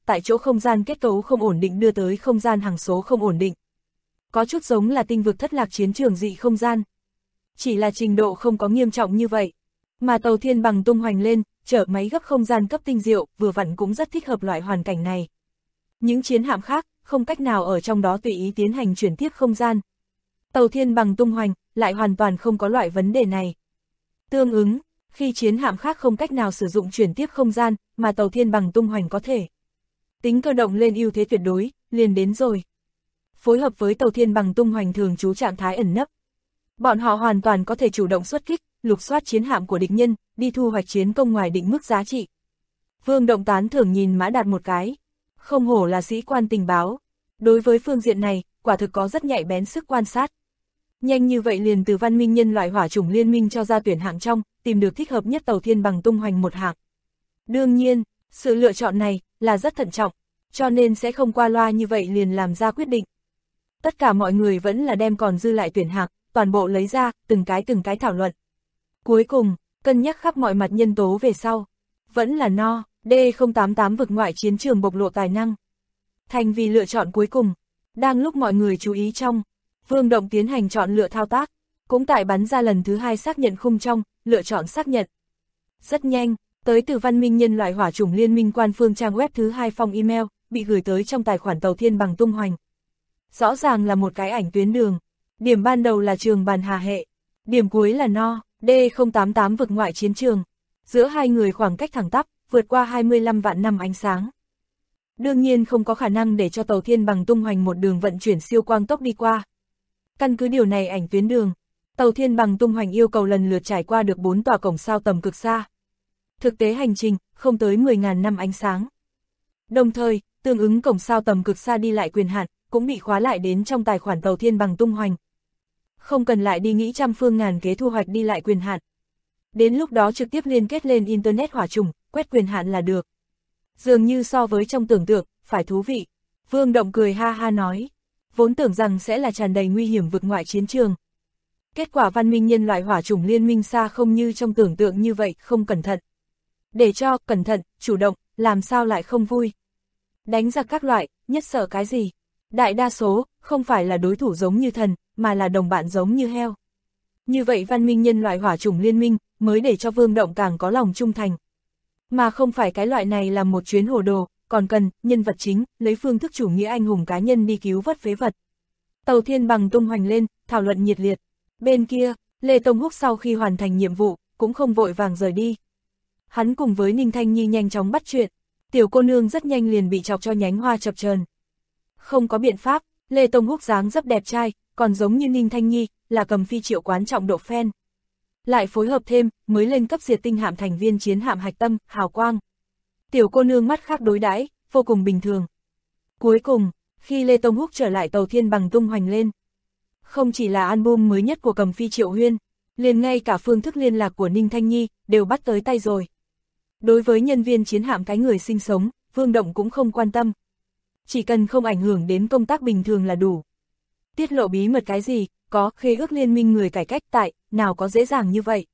tại chỗ không gian kết cấu không ổn định đưa tới không gian hằng số không ổn định. Có chút giống là tinh vực thất lạc chiến trường dị không gian. Chỉ là trình độ không có nghiêm trọng như vậy. Mà tàu thiên bằng tung hoành lên, chở máy gấp không gian cấp tinh diệu, vừa vặn cũng rất thích hợp loại hoàn cảnh này. Những chiến hạm khác, không cách nào ở trong đó tùy ý tiến hành chuyển tiếp không gian. Tàu thiên bằng tung hoành, lại hoàn toàn không có loại vấn đề này. Tương ứng, khi chiến hạm khác không cách nào sử dụng chuyển tiếp không gian, mà tàu thiên bằng tung hoành có thể. Tính cơ động lên ưu thế tuyệt đối, liền đến rồi. Phối hợp với tàu thiên bằng tung hoành thường trú trạng thái ẩn nấp. Bọn họ hoàn toàn có thể chủ động xuất kích, lục soát chiến hạm của địch nhân, đi thu hoạch chiến công ngoài định mức giá trị. Vương Động tán thưởng nhìn Mã Đạt một cái. Không hổ là sĩ quan tình báo. Đối với phương diện này, quả thực có rất nhạy bén sức quan sát. Nhanh như vậy liền từ văn minh nhân loại hỏa chủng liên minh cho ra tuyển hạng trong, tìm được thích hợp nhất tàu thiên bằng tung hoành một hạng. Đương nhiên, sự lựa chọn này là rất thận trọng, cho nên sẽ không qua loa như vậy liền làm ra quyết định. Tất cả mọi người vẫn là đem còn dư lại tuyển hạng, toàn bộ lấy ra, từng cái thảo luận. Cuối cùng, cân nhắc khắp mọi mặt nhân tố về sau, vẫn là No, D088 vực ngoại chiến trường bộc lộ tài năng. Thành vì lựa chọn cuối cùng, đang lúc mọi người chú ý trong, Vương Động tiến hành chọn lựa thao tác, cũng tại bắn ra lần thứ 2 xác nhận khung trong, lựa chọn xác nhận. Rất nhanh, tới từ văn minh nhân loại hỏa chủng liên minh quan phương trang web thứ 2 phong email, bị gửi tới trong tài khoản tàu thiên bằng tung hoành. Rõ ràng là một cái ảnh tuyến đường, điểm ban đầu là trường bàn hà hệ, điểm cuối là No, D088 vực ngoại chiến trường. Giữa hai người khoảng cách thẳng tắp, vượt qua 25 vạn năm ánh sáng. Đương nhiên không có khả năng để cho tàu thiên bằng tung hoành một đường vận chuyển siêu quang tốc đi qua. Căn cứ điều này ảnh tuyến đường, tàu thiên bằng tung hoành yêu cầu lần lượt trải qua được 4 tòa cổng sao tầm cực xa. Thực tế hành trình, không tới 10.000 năm ánh sáng. Đồng thời, tương ứng cổng sao tầm cực xa đi lại quyền hạn, cũng bị khóa lại đến trong tài khoản tàu thiên bằng tung hoành. Không cần lại đi nghĩ trăm phương ngàn kế thu hoạch đi lại quyền hạn. Đến lúc đó trực tiếp liên kết lên Internet hỏa trùng, quét quyền hạn là được. Dường như so với trong tưởng tượng, phải thú vị. Vương Động cười ha ha nói. Vốn tưởng rằng sẽ là tràn đầy nguy hiểm vực ngoại chiến trường. Kết quả văn minh nhân loại hỏa chủng liên minh xa không như trong tưởng tượng như vậy, không cẩn thận. Để cho cẩn thận, chủ động, làm sao lại không vui. Đánh giặc các loại, nhất sợ cái gì. Đại đa số, không phải là đối thủ giống như thần, mà là đồng bạn giống như heo. Như vậy văn minh nhân loại hỏa chủng liên minh, mới để cho Vương Động càng có lòng trung thành. Mà không phải cái loại này là một chuyến hồ đồ, còn cần, nhân vật chính, lấy phương thức chủ nghĩa anh hùng cá nhân đi cứu vớt phế vật. Tàu thiên bằng tung hoành lên, thảo luận nhiệt liệt. Bên kia, Lê Tông Húc sau khi hoàn thành nhiệm vụ, cũng không vội vàng rời đi. Hắn cùng với Ninh Thanh Nhi nhanh chóng bắt chuyện, tiểu cô nương rất nhanh liền bị chọc cho nhánh hoa chập chờn. Không có biện pháp, Lê Tông Húc dáng dấp đẹp trai, còn giống như Ninh Thanh Nhi, là cầm phi triệu quán trọng độ fan. Lại phối hợp thêm, mới lên cấp diệt tinh hạm thành viên chiến hạm hạch tâm, hào quang. Tiểu cô nương mắt khác đối đãi, vô cùng bình thường. Cuối cùng, khi Lê Tông Húc trở lại tàu thiên bằng tung hoành lên, không chỉ là album mới nhất của cầm phi triệu huyên, liền ngay cả phương thức liên lạc của Ninh Thanh Nhi, đều bắt tới tay rồi. Đối với nhân viên chiến hạm cái người sinh sống, Vương Động cũng không quan tâm. Chỉ cần không ảnh hưởng đến công tác bình thường là đủ. Tiết lộ bí mật cái gì, có khế ước liên minh người cải cách tại, nào có dễ dàng như vậy.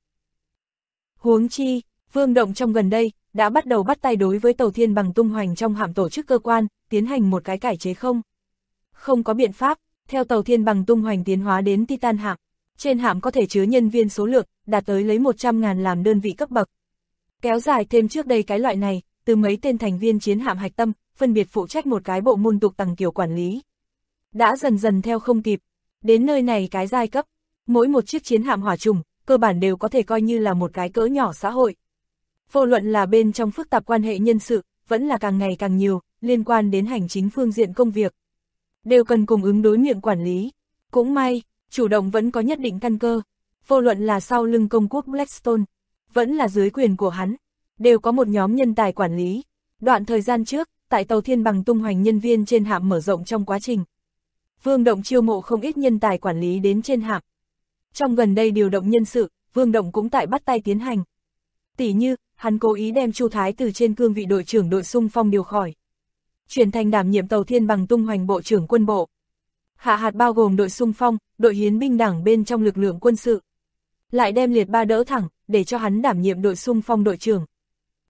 Huống chi, Vương Động trong gần đây, đã bắt đầu bắt tay đối với tàu thiên bằng tung hoành trong hạm tổ chức cơ quan, tiến hành một cái cải chế không. Không có biện pháp, theo tàu thiên bằng tung hoành tiến hóa đến Titan hạm, trên hạm có thể chứa nhân viên số lượng, đạt tới lấy 100.000 làm đơn vị cấp bậc. Kéo dài thêm trước đây cái loại này, từ mấy tên thành viên chiến hạm hạch tâm, phân biệt phụ trách một cái bộ môn tục tầng kiểu quản lý. Đã dần dần theo không kịp, đến nơi này cái giai cấp, mỗi một chiếc chiến hạm hỏa trùng, cơ bản đều có thể coi như là một cái cỡ nhỏ xã hội. Vô luận là bên trong phức tạp quan hệ nhân sự, vẫn là càng ngày càng nhiều, liên quan đến hành chính phương diện công việc. Đều cần cùng ứng đối miệng quản lý. Cũng may, chủ động vẫn có nhất định căn cơ. Vô luận là sau lưng công quốc Blackstone, vẫn là dưới quyền của hắn, đều có một nhóm nhân tài quản lý. Đoạn thời gian trước, tại tàu thiên bằng tung hoành nhân viên trên hạm mở rộng trong quá trình, Vương Động chiêu mộ không ít nhân tài quản lý đến trên hạm. Trong gần đây điều động nhân sự, Vương Động cũng tại bắt tay tiến hành. Tỉ như, hắn cố ý đem Chu Thái từ trên cương vị đội trưởng đội xung phong điều khỏi, chuyển thành đảm nhiệm tàu thiên bằng tung hoành bộ trưởng quân bộ. Hạ hạt bao gồm đội xung phong, đội hiến binh đảng bên trong lực lượng quân sự. Lại đem Liệt Ba đỡ thẳng, để cho hắn đảm nhiệm đội xung phong đội trưởng.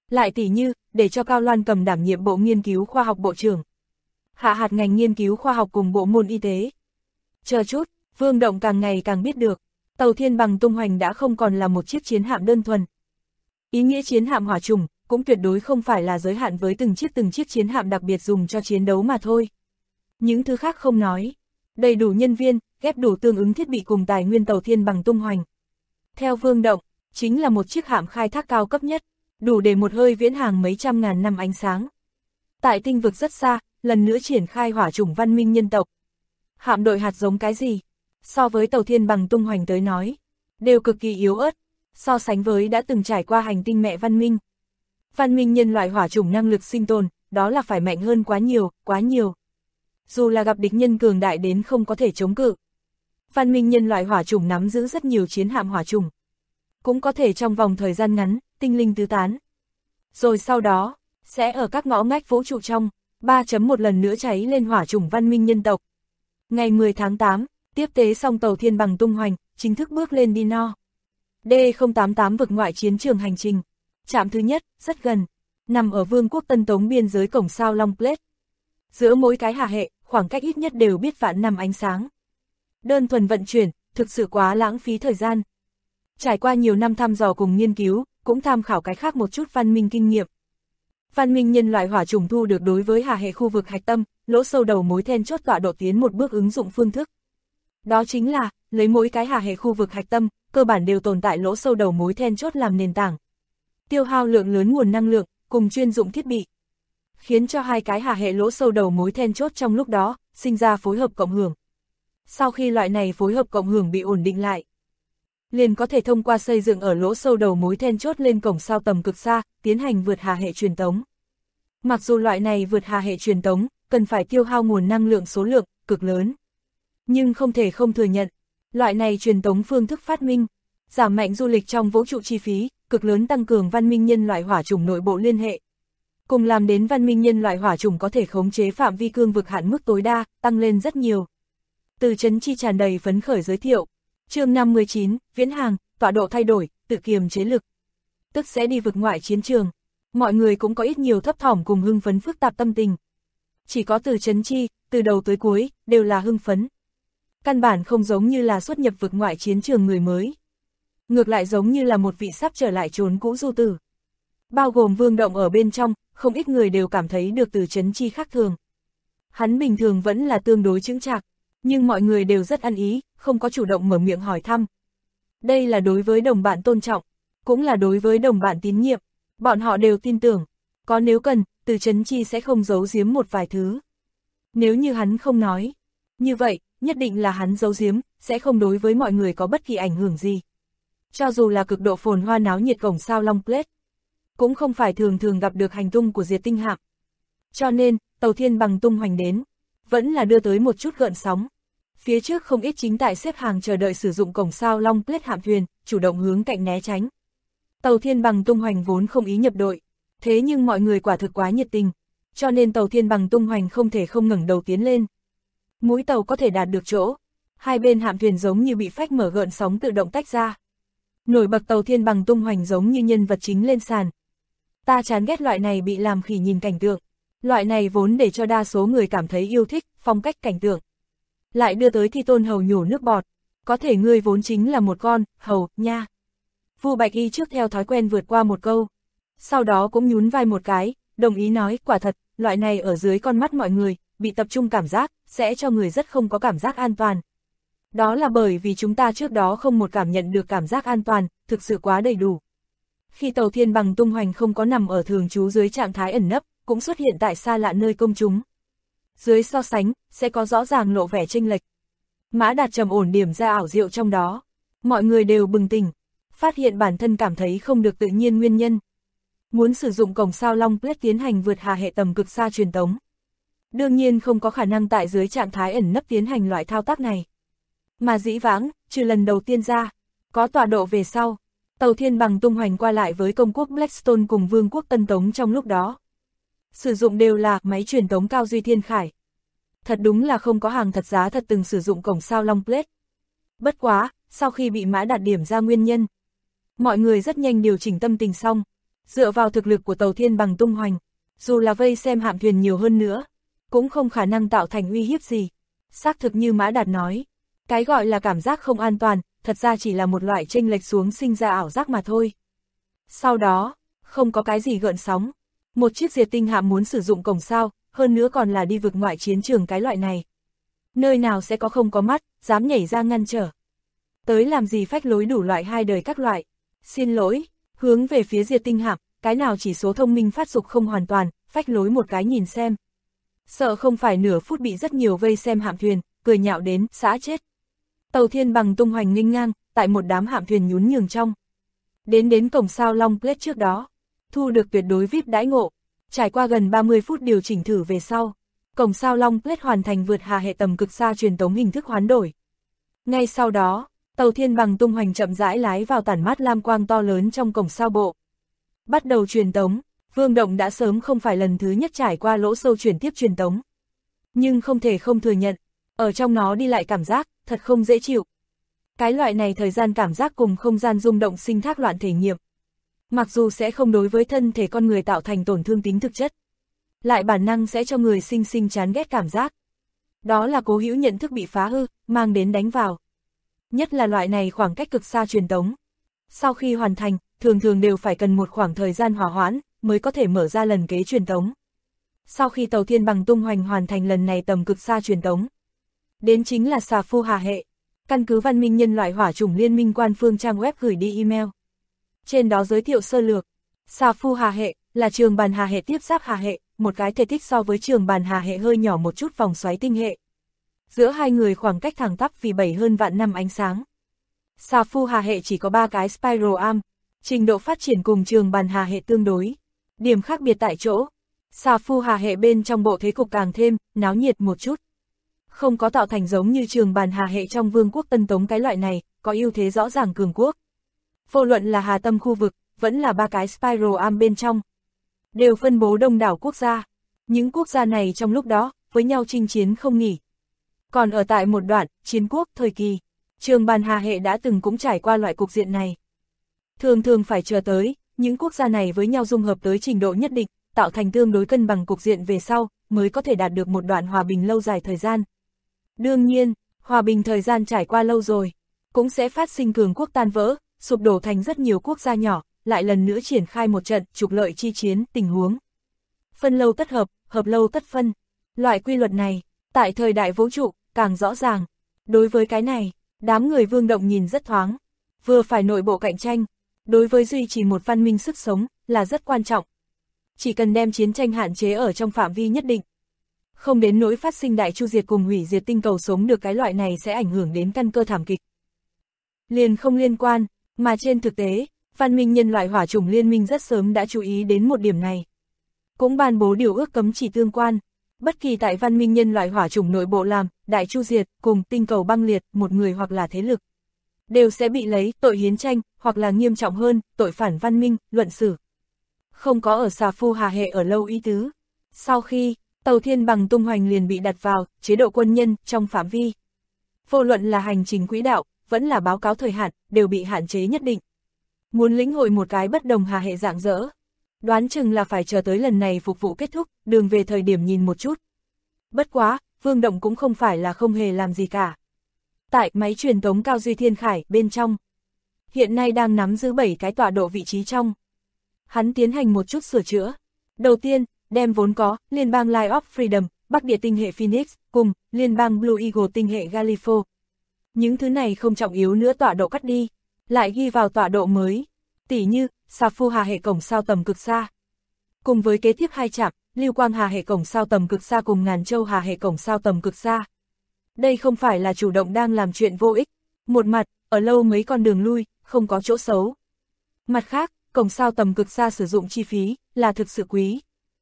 Lại tỉ như, để cho Cao Loan cầm đảm nhiệm bộ nghiên cứu khoa học bộ trưởng. Hạ hạt ngành nghiên cứu khoa học cùng bộ môn y tế. Chờ chút, Vương Động càng ngày càng biết được, tàu Thiên Bằng tung hoành đã không còn là một chiếc chiến hạm đơn thuần. Ý nghĩa chiến hạm hỏa trùng cũng tuyệt đối không phải là giới hạn với từng chiếc chiến hạm đặc biệt dùng cho chiến đấu mà thôi. Những thứ khác không nói, đầy đủ nhân viên, ghép đủ tương ứng thiết bị cùng tài nguyên tàu Thiên Bằng tung hoành. Theo Vương Động, chính là một chiếc hạm khai thác cao cấp nhất, đủ để một hơi viễn hàng mấy trăm ngàn năm ánh sáng. Tại tinh vực rất xa, lần nữa triển khai hỏa chủng văn minh nhân tộc. Hạm đội hạt giống cái gì? So với tàu Thiên Bằng tung hoành tới nói, đều cực kỳ yếu ớt, so sánh với đã từng trải qua hành tinh mẹ văn minh. Văn minh nhân loại hỏa chủng năng lực sinh tồn, đó là phải mạnh hơn quá nhiều, quá nhiều. Dù là gặp địch nhân cường đại đến không có thể chống cự. Văn minh nhân loại hỏa chủng nắm giữ rất nhiều chiến hạm hỏa chủng. Cũng có thể trong vòng thời gian ngắn, tinh linh tứ tán. Rồi sau đó, sẽ ở các ngõ ngách vũ trụ trong, 3.1 lần nữa cháy lên hỏa chủng văn minh nhân tộc. Ngày 10 tháng 8, tiếp tế xong tàu Thiên Bằng tung hoành, chính thức bước lên đi no. D088 vực ngoại chiến trường hành trình. Trạm thứ nhất, rất gần, nằm ở Vương quốc Tân Tống biên giới cổng sao Long Plate. Giữa mỗi cái hà hệ, khoảng cách ít nhất đều biết vạn năm ánh sáng. Đơn thuần vận chuyển, thực sự quá lãng phí thời gian. Trải qua nhiều năm thăm dò cùng nghiên cứu, cũng tham khảo cái khác một chút văn minh kinh nghiệm. Văn minh nhân loại hỏa chủng thu được đối với hà hệ khu vực hạch tâm, lỗ sâu đầu mối then chốt tọa độ tiến một bước ứng dụng phương thức. Đó chính là, lấy mỗi cái hà hệ khu vực hạch tâm, cơ bản đều tồn tại lỗ sâu đầu mối then chốt làm nền tảng. Tiêu hao lượng lớn nguồn năng lượng, cùng chuyên dụng thiết bị. Khiến cho hai cái hà hệ lỗ sâu đầu mối then chốt trong lúc đó, sinh ra phối hợp cộng hưởng. Sau khi loại này phối hợp cộng hưởng bị ổn định lại, liền có thể thông qua xây dựng ở lỗ sâu đầu mối then chốt lên cổng sao tầm cực xa, tiến hành vượt hà hệ truyền tống. Mặc dù loại này vượt hà hệ truyền tống, cần phải tiêu hao nguồn năng lượng số lượng, cực lớn. Nhưng không thể không thừa nhận, loại này truyền tống phương thức phát minh, giảm mạnh du lịch trong vũ trụ chi phí, cực lớn tăng cường văn minh nhân loại hỏa chủng nội bộ liên hệ. Cùng làm đến văn minh nhân loại hỏa chủng có thể khống chế phạm vi cương vực hạn mức tối đa, tăng lên rất nhiều. Từ Trấn Chi tràn đầy phấn khởi giới thiệu. Chương 59, viễn hàng, tọa độ thay đổi, tự kiềm chế lực. Tức sẽ đi vực ngoại chiến trường. Mọi người cũng có ít nhiều thấp thỏm cùng hưng phấn phức tạp tâm tình. Chỉ có Từ Trấn Chi, từ đầu tới cuối, đều là hưng phấn. Căn bản không giống như là xuất nhập vực ngoại chiến trường người mới. Ngược lại giống như là một vị sắp trở lại chốn cũ du tử. Bao gồm Vương Động ở bên trong, không ít người đều cảm thấy được Từ Trấn Chi khác thường. Hắn bình thường vẫn là tương đối chững chạc, nhưng mọi người đều rất ăn ý, không có chủ động mở miệng hỏi thăm. Đây là đối với đồng bạn tôn trọng, cũng là đối với đồng bạn tín nhiệm, bọn họ đều tin tưởng, có nếu cần, Từ Trấn Chi sẽ không giấu giếm một vài thứ. Nếu như hắn không nói, như vậy, nhất định là hắn giấu giếm, sẽ không đối với mọi người có bất kỳ ảnh hưởng gì. Cho dù là cực độ phồn hoa náo nhiệt cổng sao Long Plate, cũng không phải thường thường gặp được hành tung của diệt tinh hạm. Cho nên, tàu Thiên Bằng tung hoành đến, vẫn là đưa tới một chút gợn sóng. Phía trước không ít chính tại xếp hàng chờ đợi sử dụng cổng sao Long Plate hạm thuyền, chủ động hướng cạnh né tránh. Tàu Thiên Bằng tung hoành vốn không ý nhập đội, thế nhưng mọi người quả thực quá nhiệt tình, cho nên tàu Thiên Bằng tung hoành không thể không ngẩng đầu tiến lên. Mũi tàu có thể đạt được chỗ, hai bên hạm thuyền giống như bị phách mở gợn sóng tự động tách ra. Nổi bật tàu Thiên Bằng tung hoành giống như nhân vật chính lên sàn. Ta chán ghét loại này bị làm khỉ nhìn cảnh tượng, loại này vốn để cho đa số người cảm thấy yêu thích, phong cách cảnh tượng. Lại đưa tới Thi Tôn hầu nhổ nước bọt, có thể ngươi vốn chính là một con hầu nha. Vu Bạch Y trước theo thói quen vượt qua một câu, sau đó cũng nhún vai một cái, đồng ý nói, quả thật, loại này ở dưới con mắt mọi người, bị tập trung cảm giác, sẽ cho người rất không có cảm giác an toàn. Đó là bởi vì chúng ta trước đó không một cảm nhận được cảm giác an toàn, thực sự quá đầy đủ. Khi tàu Thiên Bằng tung hoành không có nằm ở thường trú dưới trạng thái ẩn nấp, cũng xuất hiện tại xa lạ nơi công chúng. Dưới so sánh, sẽ có rõ ràng lộ vẻ chênh lệch. Mã Đạt trầm ổn điểm ra ảo diệu trong đó. Mọi người đều bừng tỉnh, phát hiện bản thân cảm thấy không được tự nhiên nguyên nhân. Muốn sử dụng cổng sao Long Plate tiến hành vượt hà hệ tầm cực xa truyền tống. Đương nhiên không có khả năng tại dưới trạng thái ẩn nấp tiến hành loại thao tác này. Mà dĩ vãng, trừ lần đầu tiên ra, có tọa độ về sau, tàu Thiên Bằng tung hoành qua lại với công quốc Blackstone cùng vương quốc Tân Tống trong lúc đó. Sử dụng đều là máy truyền tống cao duy thiên khải. Thật đúng là không có hàng thật giá thật từng sử dụng cổng sao Long Plate. Bất quá, sau khi bị Mã Đạt điểm ra nguyên nhân, mọi người rất nhanh điều chỉnh tâm tình xong, Dựa vào thực lực của tàu thiên bằng tung hoành, dù là vây xem hạm thuyền nhiều hơn nữa, cũng không khả năng tạo thành uy hiếp gì. Xác thực như Mã Đạt nói, cái gọi là cảm giác không an toàn, thật ra chỉ là một loại chênh lệch xuống sinh ra ảo giác mà thôi. Sau đó, không có cái gì gợn sóng. Một chiếc diệt tinh hạm muốn sử dụng cổng sao, hơn nữa còn là đi vực ngoại chiến trường cái loại này. Nơi nào sẽ có không có mắt, dám nhảy ra ngăn trở. Tới làm gì phách lối đủ loại hai đời các loại. Xin lỗi, hướng về phía diệt tinh hạm, cái nào chỉ số thông minh phát dục không hoàn toàn, phách lối một cái nhìn xem. Sợ không phải nửa phút bị rất nhiều vây xem hạm thuyền, cười nhạo đến, xã chết. Tàu thiên bằng tung hoành nghênh ngang, tại một đám hạm thuyền nhún nhường trong. Đến cổng sao Long Plate trước đó, thu được tuyệt đối VIP đãi ngộ. Trải qua gần 30 phút điều chỉnh thử về sau, cổng sao Long Plate hoàn thành vượt hà hệ tầm cực xa truyền tống hình thức hoán đổi. Ngay sau đó, tàu thiên bằng tung hoành chậm rãi lái vào tản mát lam quang to lớn trong cổng sao bộ. Bắt đầu truyền tống, Vương Động đã sớm không phải lần thứ nhất trải qua lỗ sâu chuyển tiếp truyền tống. Nhưng không thể không thừa nhận, ở trong nó đi lại cảm giác, thật không dễ chịu. Cái loại này thời gian cảm giác cùng không gian rung động sinh thác loạn thể nghiệm. Mặc dù sẽ không đối với thân thể con người tạo thành tổn thương tính thực chất, lại bản năng sẽ cho người sinh chán ghét cảm giác. Đó là cố hữu nhận thức bị phá hư, mang đến đánh vào. Nhất là loại này khoảng cách cực xa truyền tống. Sau khi hoàn thành, thường đều phải cần một khoảng thời gian hòa hoãn, mới có thể mở ra lần kế truyền tống. Sau khi tàu thiên bằng tung hoành hoàn thành lần này tầm cực xa truyền tống, đến chính là xà phu hà hệ. Căn cứ Văn minh nhân loại hỏa chủng liên minh quan phương trang web gửi đi email. Trên đó giới thiệu sơ lược, xà phu hà hệ là trường bàn hà hệ tiếp giáp hà hệ, một cái thể tích so với trường bàn hà hệ hơi nhỏ một chút vòng xoáy tinh hệ. Giữa hai người khoảng cách thẳng tắp vì 7 hơn vạn năm ánh sáng. Xà phu hà hệ chỉ có 3 cái spiral arm, trình độ phát triển cùng trường bàn hà hệ tương đối. Điểm khác biệt tại chỗ, xà phu hà hệ bên trong bộ thế cục càng thêm náo nhiệt một chút. Không có tạo thành giống như trường bàn hà hệ trong vương quốc Tân Tống cái loại này, có ưu thế rõ ràng cường quốc. Vô luận là hà tâm khu vực, vẫn là 3 cái spiral arm bên trong, đều phân bố đông đảo quốc gia. Những quốc gia này trong lúc đó, với nhau chinh chiến không nghỉ. Còn ở tại một đoạn, chiến quốc thời kỳ, trường bàn hà hệ đã từng cũng trải qua loại cục diện này. Thường phải chờ tới, những quốc gia này với nhau dung hợp tới trình độ nhất định, tạo thành tương đối cân bằng cục diện về sau, mới có thể đạt được một đoạn hòa bình lâu dài thời gian. Đương nhiên, hòa bình thời gian trải qua lâu rồi, cũng sẽ phát sinh cường quốc tan vỡ, sụp đổ thành rất nhiều quốc gia nhỏ, lại lần nữa triển khai một trận trục lợi chi chiến tình huống. Phân lâu tất hợp, hợp lâu tất phân. Loại quy luật này, tại thời đại vũ trụ, càng rõ ràng. Đối với cái này, đám người Vương Động nhìn rất thoáng. Vừa phải nội bộ cạnh tranh, đối với duy trì một văn minh sức sống, là rất quan trọng. Chỉ cần đem chiến tranh hạn chế ở trong phạm vi nhất định, không đến nỗi phát sinh đại chu diệt cùng hủy diệt tinh cầu sống được cái loại này sẽ ảnh hưởng đến căn cơ thảm kịch. Liền không liên quan, mà trên thực tế, văn minh nhân loại hỏa chủng liên minh rất sớm đã chú ý đến một điểm này. Cũng ban bố điều ước cấm chỉ tương quan, bất kỳ tại văn minh nhân loại hỏa chủng nội bộ làm, đại chu diệt, cùng tinh cầu băng liệt, một người hoặc là thế lực, đều sẽ bị lấy tội hiến tranh, hoặc là nghiêm trọng hơn, tội phản văn minh, luận xử. Không có ở xà phu hà hệ ở lâu ý tứ. Sau khi, tàu thiên bằng tung hoành liền bị đặt vào, chế độ quân nhân, trong phạm vi. Vô luận là hành trình quỹ đạo, vẫn là báo cáo thời hạn, đều bị hạn chế nhất định. Muốn lĩnh hội một cái bất đồng hà hệ rạng rỡ, đoán chừng là phải chờ tới lần này phục vụ kết thúc, đường về thời điểm nhìn một chút. Bất quá, Vương Động cũng không phải là không hề làm gì cả. Tại máy truyền tống Cao Duy Thiên Khải bên trong, hiện nay đang nắm giữ 7 cái tọa độ vị trí trong. Hắn tiến hành một chút sửa chữa. Đầu tiên, đem vốn có liên bang Line of Freedom, Bắc Địa tinh hệ Phoenix, cùng liên bang Blue Eagle tinh hệ Gallifo. Những thứ này không trọng yếu nữa tọa độ cắt đi, lại ghi vào tọa độ mới. Tỉ như, xà phu hà hệ cổng sao tầm cực xa. Cùng với kế tiếp 2 trạm, Lưu Quang hà hệ cổng sao tầm cực xa cùng Ngàn Châu hà hệ cổng sao tầm cực xa. Đây không phải là chủ động đang làm chuyện vô ích. Một mặt, ở lâu mấy con đường lui, không có chỗ xấu. Mặt khác, cổng sao tầm cực xa sử dụng chi phí, là thực sự quý.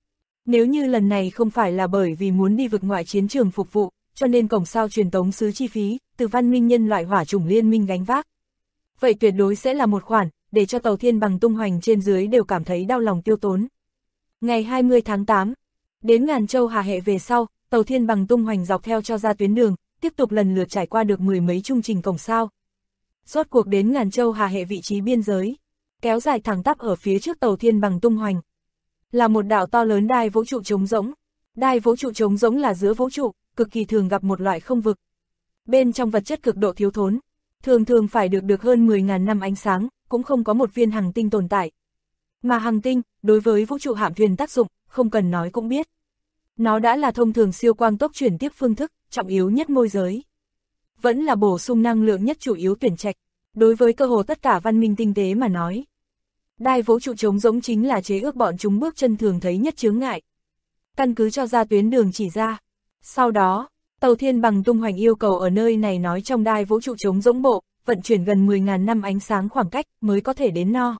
Nếu như lần này không phải là bởi vì muốn đi vực ngoại chiến trường phục vụ, cho nên cổng sao truyền tống sứ chi phí, từ văn minh nhân loại hỏa chủng liên minh gánh vác. Vậy tuyệt đối sẽ là một khoản, để cho tàu thiên bằng tung hoành trên dưới đều cảm thấy đau lòng tiêu tốn. Ngày 20 tháng 8, đến Ngàn Châu hà hệ về sau, tàu thiên bằng tung hoành dọc theo cho ra tuyến đường, tiếp tục lần lượt trải qua được 10 mấy trung trình cổng sao. Rốt cuộc đến Ngàn Châu hà hệ vị trí biên giới. kéo dài thẳng tắp ở phía trước tàu thiên bằng tung hoành. Là một đạo to lớn đai vũ trụ trống rỗng. Đai vũ trụ trống rỗng là giữa vũ trụ, cực kỳ thường gặp một loại không vực. Bên trong vật chất cực độ thiếu thốn, thường thường phải được hơn 10.000 năm ánh sáng, cũng không có một viên hành tinh tồn tại. Mà hành tinh, đối với vũ trụ hạm thuyền tác dụng, không cần nói cũng biết. Nó đã là thông thường siêu quang tốc chuyển tiếp phương thức, trọng yếu nhất môi giới. Vẫn là bổ sung năng lượng nhất chủ yếu tuyển trạch, đối với cơ hồ tất cả văn minh tinh tế mà nói. Đai vũ trụ trống rỗng chính là chế ước bọn chúng bước chân thường thấy nhất chướng ngại. Căn cứ cho ra tuyến đường chỉ ra. Sau đó, tàu thiên bằng tung hoành yêu cầu ở nơi này nói trong đai vũ trụ trống rỗng bộ, vận chuyển gần 10.000 năm ánh sáng khoảng cách mới có thể đến no.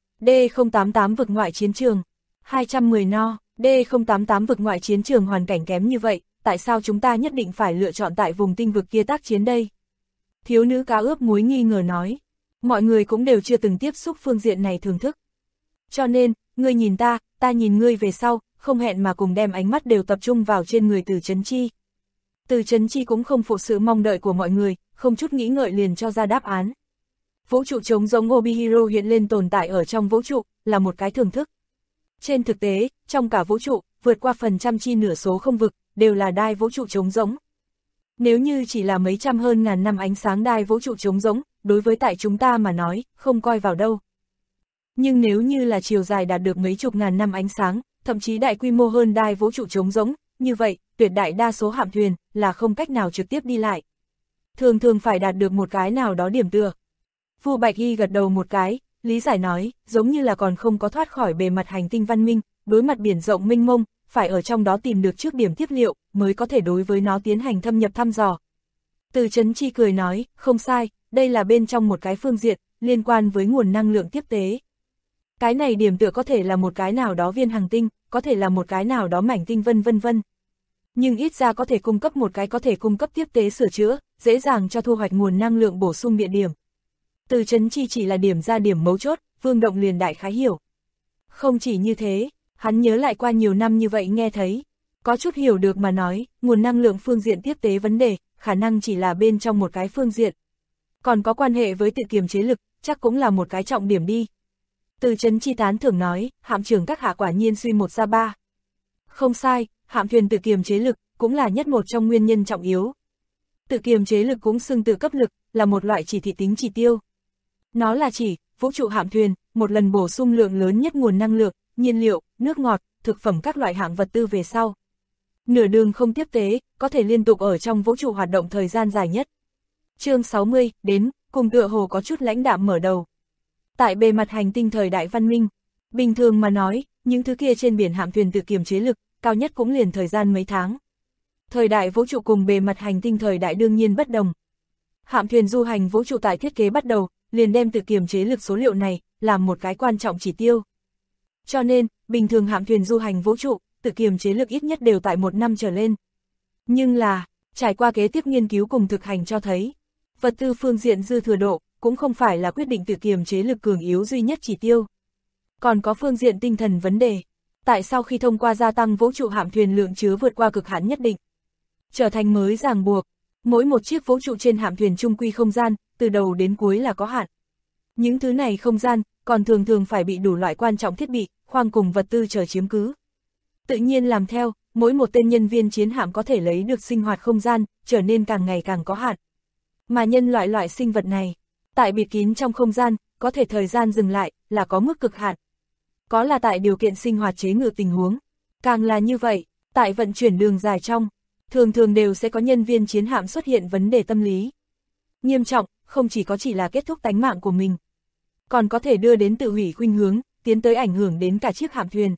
D088 vực ngoại chiến trường, 210 no, D088 vực ngoại chiến trường hoàn cảnh kém như vậy, tại sao chúng ta nhất định phải lựa chọn tại vùng tinh vực kia tác chiến đây? Thiếu nữ cá ướp muối nghi ngờ nói, mọi người cũng đều chưa từng tiếp xúc phương diện này thưởng thức. Cho nên, ngươi nhìn ta nhìn ngươi về sau, không hẹn mà cùng đem ánh mắt đều tập trung vào trên người Từ Chấn Chi. Từ Chấn Chi cũng không phụ sự mong đợi của mọi người, không chút nghĩ ngợi liền cho ra đáp án. Vũ trụ trống giống Obihiro hiện lên tồn tại ở trong vũ trụ, là một cái thưởng thức. Trên thực tế, trong cả vũ trụ, vượt qua phần trăm chi nửa số không vực, đều là đai vũ trụ trống rỗng. Nếu như chỉ là mấy trăm hơn ngàn năm ánh sáng đai vũ trụ trống rỗng, đối với tại chúng ta mà nói, không coi vào đâu. Nhưng nếu như là chiều dài đạt được mấy chục ngàn năm ánh sáng, thậm chí đại quy mô hơn đai vũ trụ trống rỗng, như vậy, tuyệt đại đa số hạm thuyền là không cách nào trực tiếp đi lại. Thường thường phải đạt được một cái nào đó điểm tựa. Vu Bạch Y gật đầu một cái, lý giải nói, giống như là còn không có thoát khỏi bề mặt hành tinh văn minh, đối mặt biển rộng mênh mông, phải ở trong đó tìm được trước điểm tiếp liệu, mới có thể đối với nó tiến hành thâm nhập thăm dò. Từ Chấn Chi cười nói, không sai, đây là bên trong một cái phương diện, liên quan với nguồn năng lượng tiếp tế. Cái này điểm tựa có thể là một cái nào đó viên hành tinh, có thể là một cái nào đó mảnh tinh vân vân vân. Nhưng ít ra có thể cung cấp một cái có thể cung cấp tiếp tế sửa chữa, dễ dàng cho thu hoạch nguồn năng lượng bổ sung địa điểm. Từ Chấn Chi chỉ là điểm ra điểm mấu chốt, Vương Động liền đại khái hiểu. Không chỉ như thế, hắn nhớ lại qua nhiều năm như vậy nghe thấy, có chút hiểu được mà nói, nguồn năng lượng phương diện tiếp tế vấn đề, khả năng chỉ là bên trong một cái phương diện. Còn có quan hệ với tự kiềm chế lực, chắc cũng là một cái trọng điểm đi. Từ Chấn Chi tán thưởng nói, hạm trưởng các hạ quả nhiên suy một ra ba. Không sai, hạm thuyền tự kiềm chế lực, cũng là nhất một trong nguyên nhân trọng yếu. Tự kiềm chế lực cũng xưng tự cấp lực, là một loại chỉ thị tính chỉ tiêu. Nó là chỉ, vũ trụ hạm thuyền, một lần bổ sung lượng lớn nhất nguồn năng lượng, nhiên liệu, nước ngọt, thực phẩm các loại hạng vật tư về sau. Nửa đường không tiếp tế, có thể liên tục ở trong vũ trụ hoạt động thời gian dài nhất. Chương 60, đến, cùng tựa hồ có chút lãnh đạm mở đầu. Tại bề mặt hành tinh thời đại văn minh, bình thường mà nói, những thứ kia trên biển hạm thuyền tự kiềm chế lực, cao nhất cũng liền thời gian mấy tháng. Thời đại vũ trụ cùng bề mặt hành tinh thời đại đương nhiên bất đồng. Hạm thuyền du hành vũ trụ tại thiết kế bắt đầu, liền đem tự kiềm chế lực số liệu này, làm một cái quan trọng chỉ tiêu. Cho nên, bình thường hạm thuyền du hành vũ trụ, tự kiềm chế lực ít nhất đều tại 1 năm trở lên. Nhưng là, trải qua kế tiếp nghiên cứu cùng thực hành cho thấy, vật tư phương diện dư thừa độ, cũng không phải là quyết định tự kiềm chế lực cường yếu duy nhất chỉ tiêu. Còn có phương diện tinh thần vấn đề. Tại sao khi thông qua gia tăng vũ trụ hạm thuyền lượng chứa vượt qua cực hạn nhất định, trở thành mới ràng buộc, mỗi một chiếc vũ trụ trên hạm thuyền chung quy không gian, từ đầu đến cuối là có hạn. Những thứ này không gian, còn thường thường phải bị đủ loại quan trọng thiết bị, khoang cùng vật tư chờ chiếm cứ. Tự nhiên làm theo, mỗi một tên nhân viên chiến hạm có thể lấy được sinh hoạt không gian, trở nên càng ngày càng có hạn. Mà nhân loại sinh vật này, tại bịt kín trong không gian, có thể thời gian dừng lại, là có mức cực hạn. Có là tại điều kiện sinh hoạt chế ngự tình huống. Càng là như vậy, tại vận chuyển đường dài trong, thường thường đều sẽ có nhân viên chiến hạm xuất hiện vấn đề tâm lý. Nghiêm trọng, không chỉ là kết thúc tánh mạng của mình, còn có thể đưa đến tự hủy khuynh hướng, tiến tới ảnh hưởng đến cả chiếc hạm thuyền.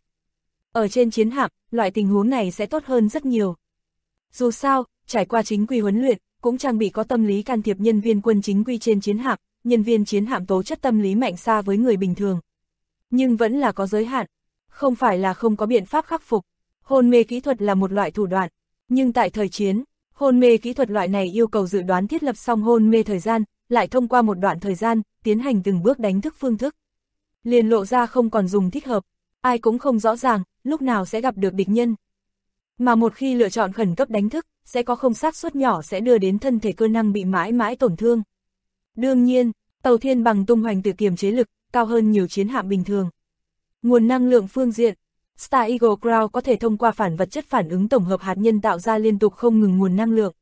Ở trên chiến hạm, loại tình huống này sẽ tốt hơn rất nhiều. Dù sao, trải qua chính quy huấn luyện, cũng trang bị có tâm lý can thiệp nhân viên quân chính quy trên chiến hạm, nhân viên chiến hạm tố chất tâm lý mạnh xa với người bình thường. Nhưng vẫn là có giới hạn, không phải là không có biện pháp khắc phục. Hôn mê kỹ thuật là một loại thủ đoạn, nhưng tại thời chiến, hôn mê kỹ thuật loại này yêu cầu dự đoán thiết lập xong hôn mê thời gian, lại thông qua một đoạn thời gian, tiến hành từng bước đánh thức phương thức. Liền lộ ra không còn dùng thích hợp, ai cũng không rõ ràng, lúc nào sẽ gặp được địch nhân. Mà một khi lựa chọn khẩn cấp đánh thức, sẽ có không xác suất nhỏ sẽ đưa đến thân thể cơ năng bị mãi mãi tổn thương. Đương nhiên, tàu thiên bằng tung hoành tự kiềm chế lực, cao hơn nhiều chiến hạm bình thường. Nguồn năng lượng phương diện, Star Eagle Crown có thể thông qua phản vật chất phản ứng tổng hợp hạt nhân tạo ra liên tục không ngừng nguồn năng lượng.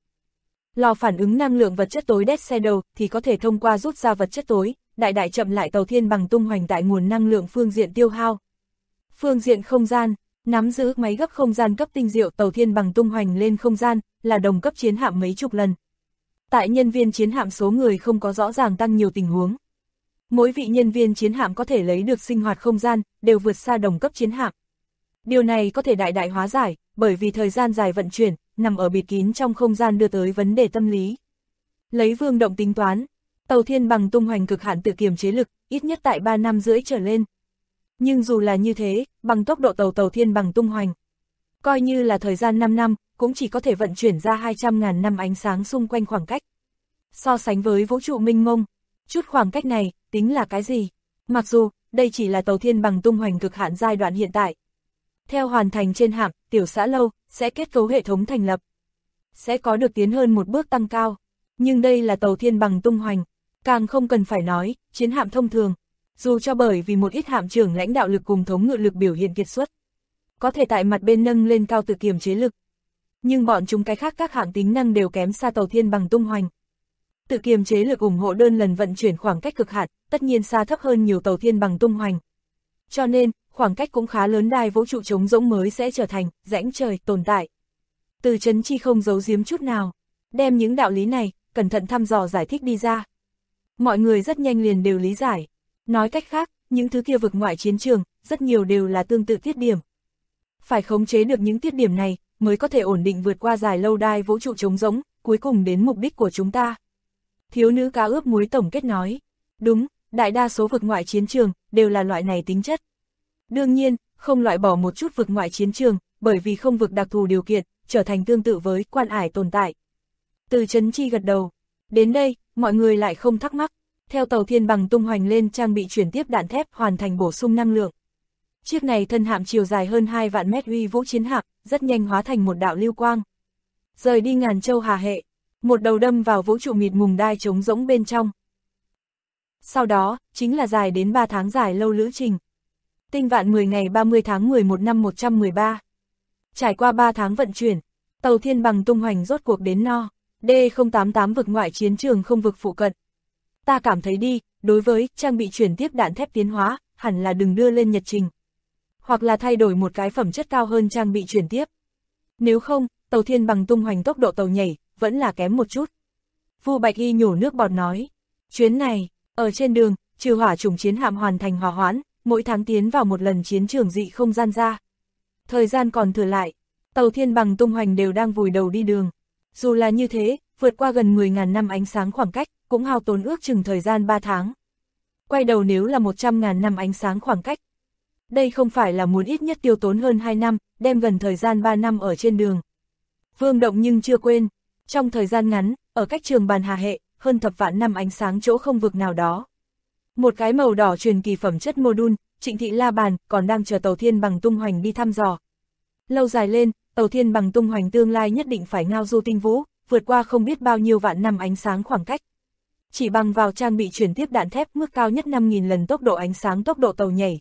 Lò phản ứng năng lượng vật chất tối Dead Shadow thì có thể thông qua rút ra vật chất tối, đại chậm lại tàu thiên bằng tung hoành tại nguồn năng lượng phương diện tiêu hao. Phương diện không gian, nắm giữ máy gấp không gian cấp tinh diệu tàu thiên bằng tung hoành lên không gian, là đồng cấp chiến hạm mấy chục lần. Tại nhân viên chiến hạm số người không có rõ ràng tăng nhiều tình huống. Mỗi vị nhân viên chiến hạm có thể lấy được sinh hoạt không gian, đều vượt xa đồng cấp chiến hạm. Điều này có thể đại hóa giải, bởi vì thời gian dài vận chuyển, nằm ở bịt kín trong không gian đưa tới vấn đề tâm lý. Lấy Vương Động tính toán, tàu thiên bằng tung hoành cực hạn tự kiềm chế lực, ít nhất tại 3 năm rưỡi trở lên. Nhưng dù là như thế, bằng tốc độ tàu thiên bằng tung hoành, coi như là thời gian 5 năm, cũng chỉ có thể vận chuyển ra 200.000 năm ánh sáng xung quanh khoảng cách. So sánh với vũ trụ mênh mông, chút khoảng cách này, tính là cái gì? Mặc dù, đây chỉ là tàu thiên bằng tung hoành cực hạn giai đoạn hiện tại. Theo hoàn thành trên hạm, tiểu xã lâu, sẽ kết cấu hệ thống thành lập. Sẽ có được tiến hơn một bước tăng cao. Nhưng đây là tàu thiên bằng tung hoành. Càng không cần phải nói, chiến hạm thông thường. Dù cho bởi vì một ít hạm trưởng lãnh đạo lực cùng thống ngự lực biểu hiện kiệt xuất, có thể tại mặt bên nâng lên cao tự kiềm chế lực. Nhưng bọn chúng cái khác các hạng tính năng đều kém xa tàu thiên bằng tung hoành. Tự kiềm chế lực ủng hộ đơn lần vận chuyển khoảng cách cực hạn, tất nhiên xa thấp hơn nhiều tàu thiên bằng tung hoành. Cho nên, khoảng cách cũng khá lớn, đài vũ trụ trống rỗng mới sẽ trở thành rãnh trời tồn tại. Từ Chấn Chi không giấu giếm chút nào, đem những đạo lý này cẩn thận thăm dò giải thích đi ra. Mọi người rất nhanh liền đều lý giải. Nói cách khác, những thứ kia vực ngoại chiến trường, rất nhiều đều là tương tự tiết điểm. Phải khống chế được những tiết điểm này, mới có thể ổn định vượt qua dài lâu đài vũ trụ trống rỗng, cuối cùng đến mục đích của chúng ta. Thiếu nữ cá ướp muối tổng kết nói. Đúng, đại đa số vực ngoại chiến trường, đều là loại này tính chất. Đương nhiên, không loại bỏ một chút vực ngoại chiến trường, bởi vì không vực đặc thù điều kiện, trở thành tương tự với quan ải tồn tại. Từ Chấn Chi gật đầu. Đến đây, mọi người lại không thắc mắc. Theo tàu thiên bằng tung hoành lên trang bị chuyển tiếp đạn thép hoàn thành bổ sung năng lượng. Chiếc này thân hạm chiều dài hơn 2 vạn mét uy vũ chiến hạm, rất nhanh hóa thành một đạo lưu quang. Rời đi ngàn châu hà hệ, một đầu đâm vào vũ trụ mịt mùng đai trống rỗng bên trong. Sau đó, chính là dài đến 3 tháng dài lâu lữ trình. Tinh vạn 10 ngày 30 tháng 11 năm 113. Trải qua 3 tháng vận chuyển, tàu thiên bằng tung hoành rốt cuộc đến No. D088 vực ngoại chiến trường không vực phụ cận. Ta cảm thấy đi, đối với trang bị chuyển tiếp đạn thép tiến hóa, hẳn là đừng đưa lên nhật trình. Hoặc là thay đổi một cái phẩm chất cao hơn trang bị chuyển tiếp. Nếu không, tàu thiên bằng tung hoành tốc độ tàu nhảy, vẫn là kém một chút. Vu Bạch Y nhổ nước bọt nói. Chuyến này, ở trên đường, trừ hỏa chủng chiến hạm hoàn thành hòa hoãn, mỗi tháng tiến vào một lần chiến trường dị không gian ra. Thời gian còn thừa lại, tàu thiên bằng tung hoành đều đang vùi đầu đi đường. Dù là như thế, vượt qua gần 10.000 năm ánh sáng khoảng cách, cũng hao tốn ước chừng thời gian 3 tháng. Quay đầu nếu là 100.000 năm ánh sáng khoảng cách. Đây không phải là muốn ít nhất tiêu tốn hơn 2 năm, đem gần thời gian 3 năm ở trên đường. Vương Động nhưng chưa quên, trong thời gian ngắn, ở cách trường bàn hà hệ, hơn thập vạn năm ánh sáng chỗ không vực nào đó. Một cái màu đỏ truyền kỳ phẩm chất mô-đun, Trịnh Thị La Bàn, còn đang chờ tàu thiên bằng tung hoành đi thăm dò. Lâu dài lên, tàu thiên bằng tung hoành tương lai nhất định phải ngao du tinh vũ, vượt qua không biết bao nhiêu vạn năm ánh sáng khoảng cách. Chỉ bằng vào trang bị chuyển tiếp đạn thép mức cao nhất 5.000 lần tốc độ ánh sáng tốc độ tàu nhảy.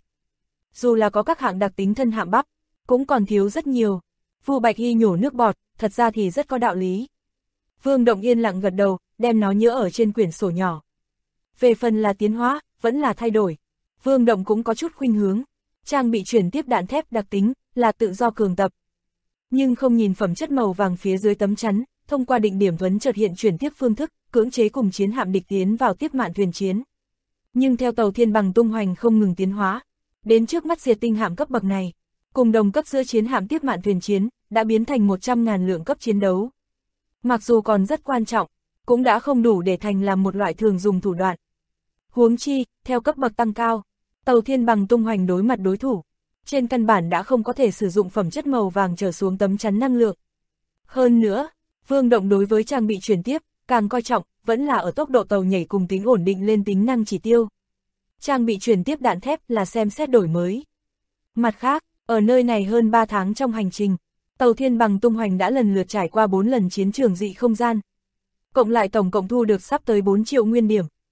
Dù là có các hạng đặc tính thân hạm bắp, cũng còn thiếu rất nhiều. Vu Bạch Y nhổ nước bọt, thật ra thì rất có đạo lý. Vương Động yên lặng gật đầu, đem nó nhớ ở trên quyển sổ nhỏ. Về phần là tiến hóa, vẫn là thay đổi. Vương Động cũng có chút khuynh hướng. Trang bị chuyển tiếp đạn thép đặc tính, là tự do cường tập. Nhưng không nhìn phẩm chất màu vàng phía dưới tấm chắn, thông qua định điểm thuấn chợt hiện chuyển tiếp phương thức, cưỡng chế cùng chiến hạm địch tiến vào tiếp mạn thuyền chiến. Nhưng theo tàu thiên bằng tung hoành không ngừng tiến hóa, đến trước mắt diệt tinh hạm cấp bậc này, cùng đồng cấp giữa chiến hạm tiếp mạn thuyền chiến, đã biến thành 100.000 lượng cấp chiến đấu. Mặc dù còn rất quan trọng, cũng đã không đủ để thành làm một loại thường dùng thủ đoạn. Huống chi, theo cấp bậc tăng cao, tàu thiên bằng tung hoành đối mặt đối thủ, trên căn bản đã không có thể sử dụng phẩm chất màu vàng trở xuống tấm chắn năng lượng. Hơn nữa, Vương Động đối với trang bị chuyển tiếp, càng coi trọng, vẫn là ở tốc độ tàu nhảy cùng tính ổn định lên tính năng chỉ tiêu. Trang bị chuyển tiếp đạn thép là xem xét đổi mới. Mặt khác, ở nơi này hơn 3 tháng trong hành trình, tàu thiên bằng tung hoành đã lần lượt trải qua 4 lần chiến trường dị không gian. Cộng lại tổng cộng thu được sắp tới 4 triệu nguyên điểm.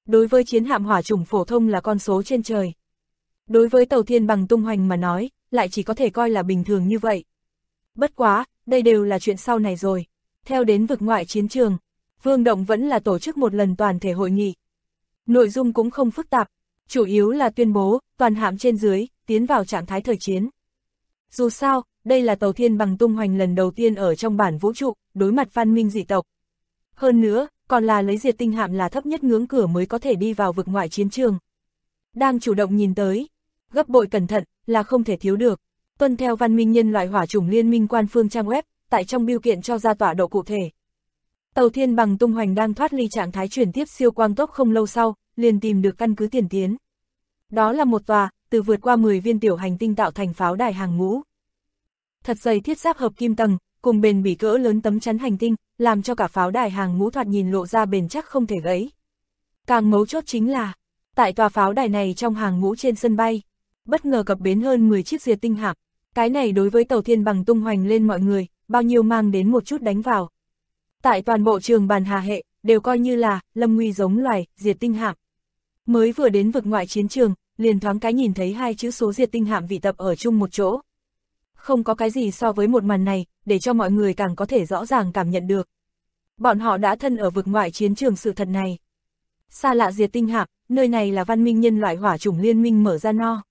Đối với chiến hạm hỏa chủng phổ thông là con số trên trời. Đối với tàu thiên bằng tung hoành mà nói, lại chỉ có thể coi là bình thường như vậy. Bất quá, đây đều là chuyện sau này rồi. Theo đến vực ngoại chiến trường, Vương Động vẫn là tổ chức một lần toàn thể hội nghị. Nội dung cũng không phức tạp, chủ yếu là tuyên bố, toàn hạm trên dưới, tiến vào trạng thái thời chiến. Dù sao, đây là tàu thiên bằng tung hoành lần đầu tiên ở trong bản vũ trụ, đối mặt văn minh dị tộc. Hơn nữa, còn là lấy diệt tinh hạm là thấp nhất ngưỡng cửa mới có thể đi vào vực ngoại chiến trường. Đang chủ động nhìn tới, gấp bội cẩn thận, là không thể thiếu được. Tuân theo văn minh nhân loại hỏa chủng liên minh quan phương trang web, tại trong bưu kiện cho ra tọa độ cụ thể. Tàu thiên bằng tung hoành đang thoát ly trạng thái chuyển tiếp siêu quang tốc không lâu sau, liền tìm được căn cứ tiền tiến. Đó là một tòa, từ vượt qua 10 viên tiểu hành tinh tạo thành pháo đài hàng ngũ. Thật dày thiết giáp hợp kim tầng, cùng bền bỉ cỡ lớn tấm chắn hành tinh, làm cho cả pháo đài hàng ngũ thoạt nhìn lộ ra bền chắc không thể gãy. Càng mấu chốt chính là, tại tòa pháo đài này trong hàng ngũ trên sân bay, bất ngờ cập bến hơn 10 chiếc diệt tinh hạm. Cái này đối với tàu thiên bằng tung hoành lên mọi người, bao nhiêu mang đến một chút đánh vào. Tại toàn bộ trường bàn hà hệ, đều coi như là lâm nguy giống loài, diệt tinh hạm. Mới vừa đến vực ngoại chiến trường, liền thoáng cái nhìn thấy hai chữ số diệt tinh hạm vị tập ở chung một chỗ. Không có cái gì so với một màn này, để cho mọi người càng có thể rõ ràng cảm nhận được. Bọn họ đã thân ở vực ngoại chiến trường sự thật này. Xa lạ diệt tinh hạm, nơi này là văn minh nhân loại hỏa chủng liên minh mở ra no.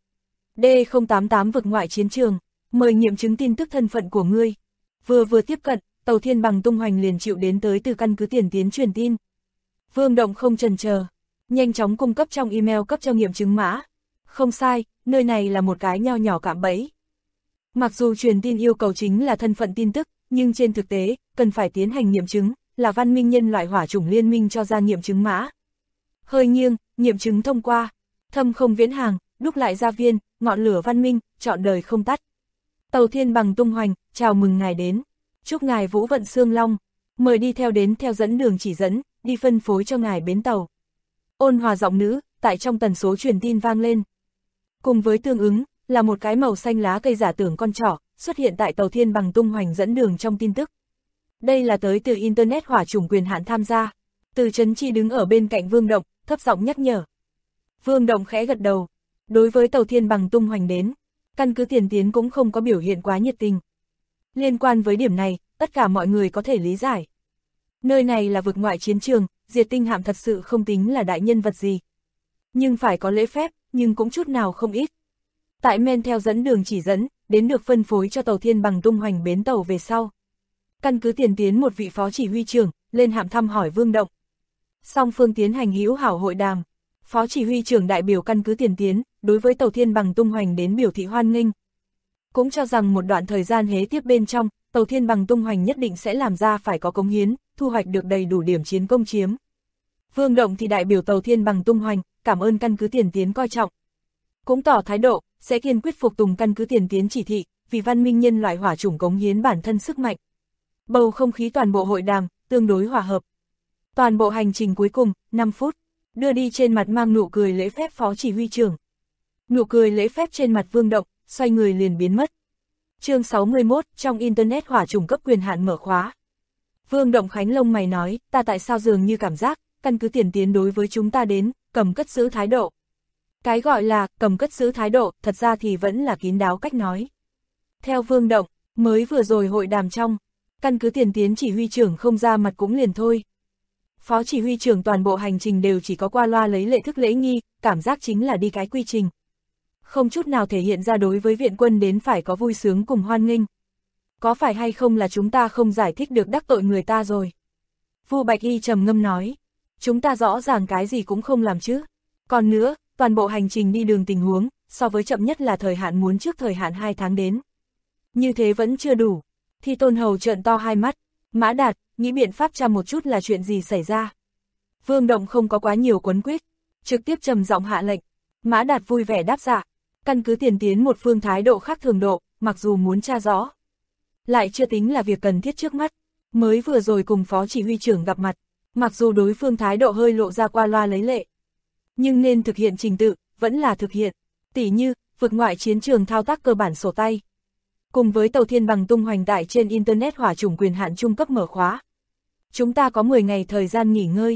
D088 vực ngoại chiến trường, mời nghiệm chứng tin tức thân phận của ngươi. Vừa tiếp cận, tàu thiên bằng tung hoành liền chịu đến tới từ căn cứ tiền tiến truyền tin. Vương Động không chần chờ, nhanh chóng cung cấp trong email cấp cho nghiệm chứng mã. Không sai, nơi này là một cái nho nhỏ cạm bẫy. Mặc dù truyền tin yêu cầu chính là thân phận tin tức, nhưng trên thực tế, cần phải tiến hành nghiệm chứng, là văn minh nhân loại hỏa chủng liên minh cho ra nghiệm chứng mã. Hơi nghiêng, nghiệm chứng thông qua, thâm không viễn hàng, đúc lại gia viên, ngọn lửa văn minh, trọn đời không tắt. Tàu thiên bằng tung hoành, chào mừng ngài đến. Chúc ngài vũ vận xương long, mời đi theo đến theo dẫn đường chỉ dẫn, đi phân phối cho ngài bến tàu. Ôn hòa giọng nữ, tại trong tần số truyền tin vang lên. Cùng với tương ứng, là một cái màu xanh lá cây giả tưởng con trỏ, xuất hiện tại tàu thiên bằng tung hoành dẫn đường trong tin tức. Đây là tới từ Internet hỏa chủng quyền hạn tham gia. Từ Trấn Chi đứng ở bên cạnh Vương Động, thấp giọng nhắc nhở. Vương Động khẽ gật đầu. Đối với tàu thiên bằng tung hoành đến, căn cứ tiền tiến cũng không có biểu hiện quá nhiệt tình. Liên quan với điểm này, tất cả mọi người có thể lý giải. Nơi này là vực ngoại chiến trường, diệt tinh hạm thật sự không tính là đại nhân vật gì. Nhưng phải có lễ phép, nhưng cũng chút nào không ít. Tại men theo dẫn đường chỉ dẫn, đến được phân phối cho tàu thiên bằng tung hoành bến tàu về sau. Căn cứ tiền tiến một vị phó chỉ huy trưởng, lên hạm thăm hỏi Vương Động. Song phương tiến hành hữu hảo hội đàm. Phó chỉ huy trưởng đại biểu căn cứ tiền tiến, đối với tàu thiên bằng tung hoành đến biểu thị hoan nghênh. Cũng cho rằng một đoạn thời gian hế tiếp bên trong, tàu thiên bằng tung hoành nhất định sẽ làm ra phải có cống hiến, thu hoạch được đầy đủ điểm chiến công chiếm. Vương Động thì đại biểu tàu thiên bằng tung hoành, cảm ơn căn cứ tiền tiến coi trọng. Cũng tỏ thái độ, sẽ kiên quyết phục tùng căn cứ tiền tiến chỉ thị, vì văn minh nhân loại hỏa chủng cống hiến bản thân sức mạnh. Bầu không khí toàn bộ hội đàm, tương đối hòa hợp. Toàn bộ hành trình cuối cùng, 5 phút, đưa đi trên mặt mang nụ cười lễ phép phó chỉ huy trưởng. Nụ cười lễ phép trên mặt Vương Động, xoay người liền biến mất. Chương 61, trong Internet hỏa chủng cấp quyền hạn mở khóa. Vương Động khánh lông mày nói, ta tại sao dường như cảm giác, căn cứ tiền tiến đối với chúng ta đến, cầm cất giữ thái độ. Cái gọi là, cầm cất giữ thái độ, thật ra thì vẫn là kín đáo cách nói. Theo Vương Động, mới vừa rồi hội đàm trong, căn cứ tiền tiến chỉ huy trưởng không ra mặt cũng liền thôi. Phó chỉ huy trưởng toàn bộ hành trình đều chỉ có qua loa lấy lệ thức lễ nghi, cảm giác chính là đi cái quy trình. Không chút nào thể hiện ra đối với viện quân đến phải có vui sướng cùng hoan nghênh. Có phải hay không là chúng ta không giải thích được đắc tội người ta rồi? Vu Bạch Y trầm ngâm nói, chúng ta rõ ràng cái gì cũng không làm chứ. Còn nữa, toàn bộ hành trình đi đường tình huống, so với chậm nhất là thời hạn muốn trước thời hạn 2 tháng đến. Như thế vẫn chưa đủ. Thi Tôn Hầu trợn to hai mắt, Mã Đạt, nghĩ biện pháp tra một chút là chuyện gì xảy ra. Vương Động không có quá nhiều quấn quýt, trực tiếp trầm giọng hạ lệnh. Mã Đạt vui vẻ đáp dạ. Căn cứ tiền tiến một phương thái độ khác thường độ, mặc dù muốn tra rõ, lại chưa tính là việc cần thiết trước mắt. Mới vừa rồi cùng phó chỉ huy trưởng gặp mặt, mặc dù đối phương thái độ hơi lộ ra qua loa lấy lệ, nhưng nên thực hiện trình tự, vẫn là thực hiện. Tỉ như, vực ngoại chiến trường thao tác cơ bản sổ tay. Cùng với tàu thiên bằng tung hoành tại trên Internet hỏa chủng quyền hạn trung cấp mở khóa. Chúng ta có 10 ngày thời gian nghỉ ngơi.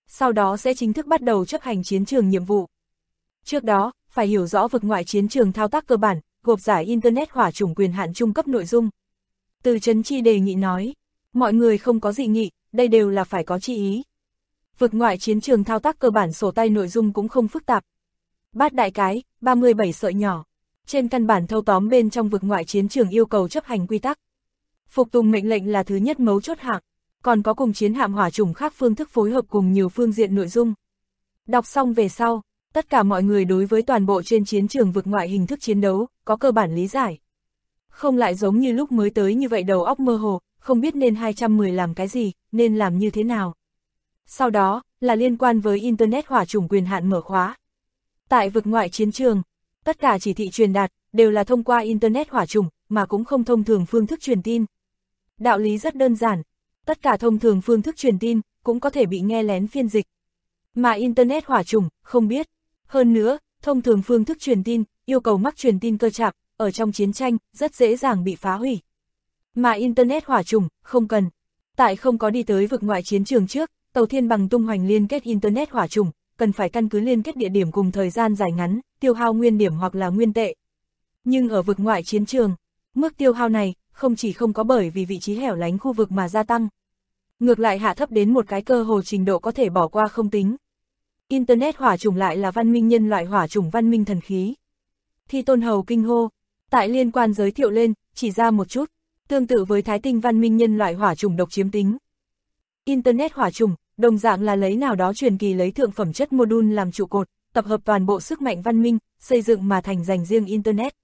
Sau đó sẽ chính thức bắt đầu chấp hành chiến trường nhiệm vụ. Trước đó, phải hiểu rõ vực ngoại chiến trường thao tác cơ bản, gộp giải Internet hỏa chủng quyền hạn trung cấp nội dung. Từ Chấn Chi đề nghị nói, mọi người không có dị nghị, đây đều là phải có chi ý. Vực ngoại chiến trường thao tác cơ bản sổ tay nội dung cũng không phức tạp. Bát đại cái, 37 sợi nhỏ. Trên căn bản thâu tóm bên trong vực ngoại chiến trường yêu cầu chấp hành quy tắc. Phục tùng mệnh lệnh là thứ nhất mấu chốt hạng, còn có cùng chiến hạm hỏa chủng khác phương thức phối hợp cùng nhiều phương diện nội dung. Đọc xong về sau, tất cả mọi người đối với toàn bộ trên chiến trường vực ngoại hình thức chiến đấu, có cơ bản lý giải. Không lại giống như lúc mới tới như vậy đầu óc mơ hồ, không biết nên 210 làm cái gì, nên làm như thế nào. Sau đó, là liên quan với Internet hỏa chủng quyền hạn mở khóa. Tại vực ngoại chiến trường, tất cả chỉ thị truyền đạt, đều là thông qua Internet hỏa chủng, mà cũng không thông thường phương thức truyền tin. Đạo lý rất đơn giản, tất cả thông thường phương thức truyền tin, cũng có thể bị nghe lén phiên dịch. Mà Internet hỏa chủng, không biết. Hơn nữa, thông thường phương thức truyền tin, yêu cầu mắc truyền tin cơ chạp, ở trong chiến tranh, rất dễ dàng bị phá hủy. Mà Internet hỏa chủng, không cần. Tại không có đi tới vực ngoại chiến trường trước, tàu thiên bằng tung hoành liên kết Internet hỏa chủng, cần phải căn cứ liên kết địa điểm cùng thời gian dài ngắn, tiêu hao nguyên điểm hoặc là nguyên tệ. Nhưng ở vực ngoại chiến trường, mức tiêu hao này, không chỉ không có bởi vì vị trí hẻo lánh khu vực mà gia tăng. Ngược lại hạ thấp đến một cái cơ hồ trình độ có thể bỏ qua không tính. Internet hỏa chủng lại là văn minh nhân loại hỏa chủng văn minh thần khí. Thi Tôn Hầu kinh hô, tại liên quan giới thiệu lên, chỉ ra một chút, tương tự với Thái Tinh văn minh nhân loại hỏa chủng độc chiếm tính. Internet hỏa chủng, đồng dạng là lấy nào đó truyền kỳ lấy thượng phẩm chất module làm trụ cột, tập hợp toàn bộ sức mạnh văn minh, xây dựng mà thành dành riêng Internet.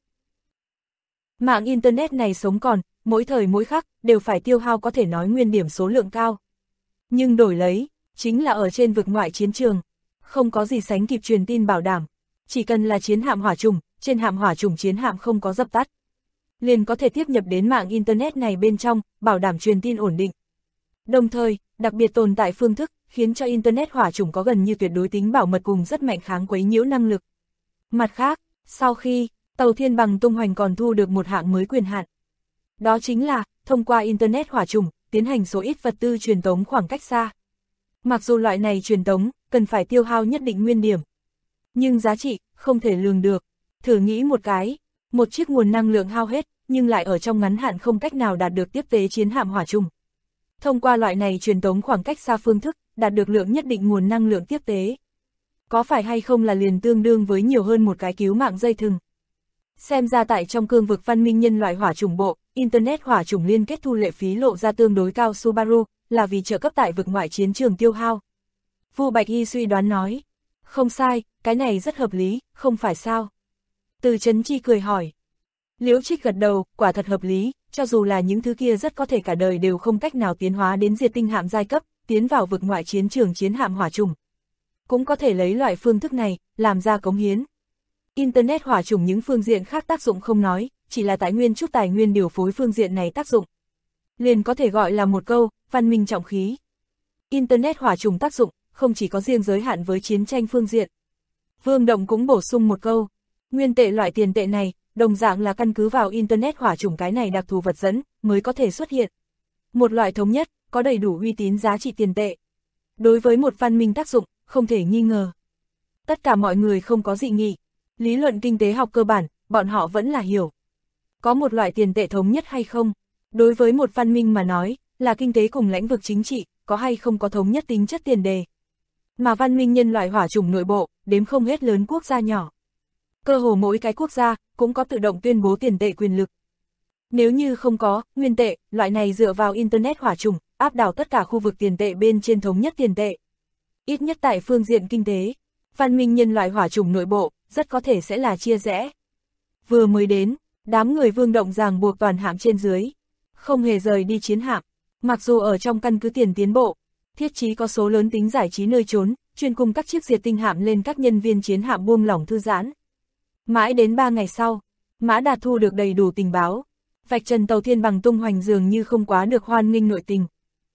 Mạng Internet này sống còn, mỗi thời mỗi khắc, đều phải tiêu hao có thể nói nguyên điểm số lượng cao. Nhưng đổi lấy, chính là ở trên vực ngoại chiến trường, không có gì sánh kịp truyền tin bảo đảm. Chỉ cần là chiến hạm hỏa chủng, trên hạm hỏa chủng chiến hạm không có dập tắt, liền có thể tiếp nhập đến mạng Internet này bên trong, bảo đảm truyền tin ổn định. Đồng thời, đặc biệt tồn tại phương thức, khiến cho Internet hỏa chủng có gần như tuyệt đối tính bảo mật cùng rất mạnh kháng quấy nhiễu năng lực. Mặt khác, sau khi tàu thiên bằng tung hoành còn thu được một hạng mới quyền hạn. Đó chính là, thông qua Internet hỏa chủng, tiến hành số ít vật tư truyền tống khoảng cách xa. Mặc dù loại này truyền tống, cần phải tiêu hao nhất định nguyên điểm. Nhưng giá trị, không thể lường được. Thử nghĩ một cái, một chiếc nguồn năng lượng hao hết, nhưng lại ở trong ngắn hạn không cách nào đạt được tiếp tế chiến hạm hỏa chủng. Thông qua loại này truyền tống khoảng cách xa phương thức, đạt được lượng nhất định nguồn năng lượng tiếp tế. Có phải hay không là liền tương đương với nhiều hơn một cái cứu mạng dây thừng. Xem ra tại trong cương vực văn minh nhân loại hỏa chủng bộ, Internet hỏa chủng liên kết thu lệ phí lộ ra tương đối cao Subaru, là vì trợ cấp tại vực ngoại chiến trường tiêu hao. Vu Bạch Y suy đoán nói, không sai, cái này rất hợp lý, không phải sao? Từ Chấn Chi cười hỏi. Liễu Trích gật đầu, quả thật hợp lý, cho dù là những thứ kia rất có thể cả đời đều không cách nào tiến hóa đến diệt tinh hạm giai cấp, tiến vào vực ngoại chiến trường chiến hạm hỏa chủng. Cũng có thể lấy loại phương thức này, làm ra cống hiến. Internet hỏa chủng những phương diện khác tác dụng không nói, chỉ là tài nguyên chút tài nguyên điều phối phương diện này tác dụng. Liền có thể gọi là một câu, văn minh trọng khí. Internet hỏa chủng tác dụng, không chỉ có riêng giới hạn với chiến tranh phương diện. Vương Động cũng bổ sung một câu, nguyên tệ loại tiền tệ này, đồng dạng là căn cứ vào Internet hỏa chủng cái này đặc thù vật dẫn, mới có thể xuất hiện. Một loại thống nhất, có đầy đủ uy tín giá trị tiền tệ. Đối với một văn minh tác dụng, không thể nghi ngờ. Tất cả mọi người không có dị nghị. Lý luận kinh tế học cơ bản, bọn họ vẫn là hiểu. Có một loại tiền tệ thống nhất hay không? Đối với một văn minh mà nói, là kinh tế cùng lĩnh vực chính trị, có hay không có thống nhất tính chất tiền đề. Mà văn minh nhân loại hỏa chủng nội bộ, đếm không hết lớn quốc gia nhỏ. Cơ hồ mỗi cái quốc gia, cũng có tự động tuyên bố tiền tệ quyền lực. Nếu như không có, nguyên tệ, loại này dựa vào Internet hỏa chủng, áp đảo tất cả khu vực tiền tệ bên trên thống nhất tiền tệ. Ít nhất tại phương diện kinh tế, văn minh nhân loại hỏa chủng nội bộ, rất có thể sẽ là chia rẽ. Vừa mới đến, đám người Vương Động ràng buộc toàn hạm trên dưới, không hề rời đi chiến hạm, mặc dù ở trong căn cứ tiền tiến bộ, thiết trí có số lớn tính giải trí nơi trốn, chuyên cung các chiếc diệt tinh hạm lên các nhân viên chiến hạm buông lỏng thư giãn. Mãi đến 3 ngày sau, Mã Đạt thu được đầy đủ tình báo, vạch trần tàu thiên bằng tung hoành dường như không quá được hoan nghênh nội tình.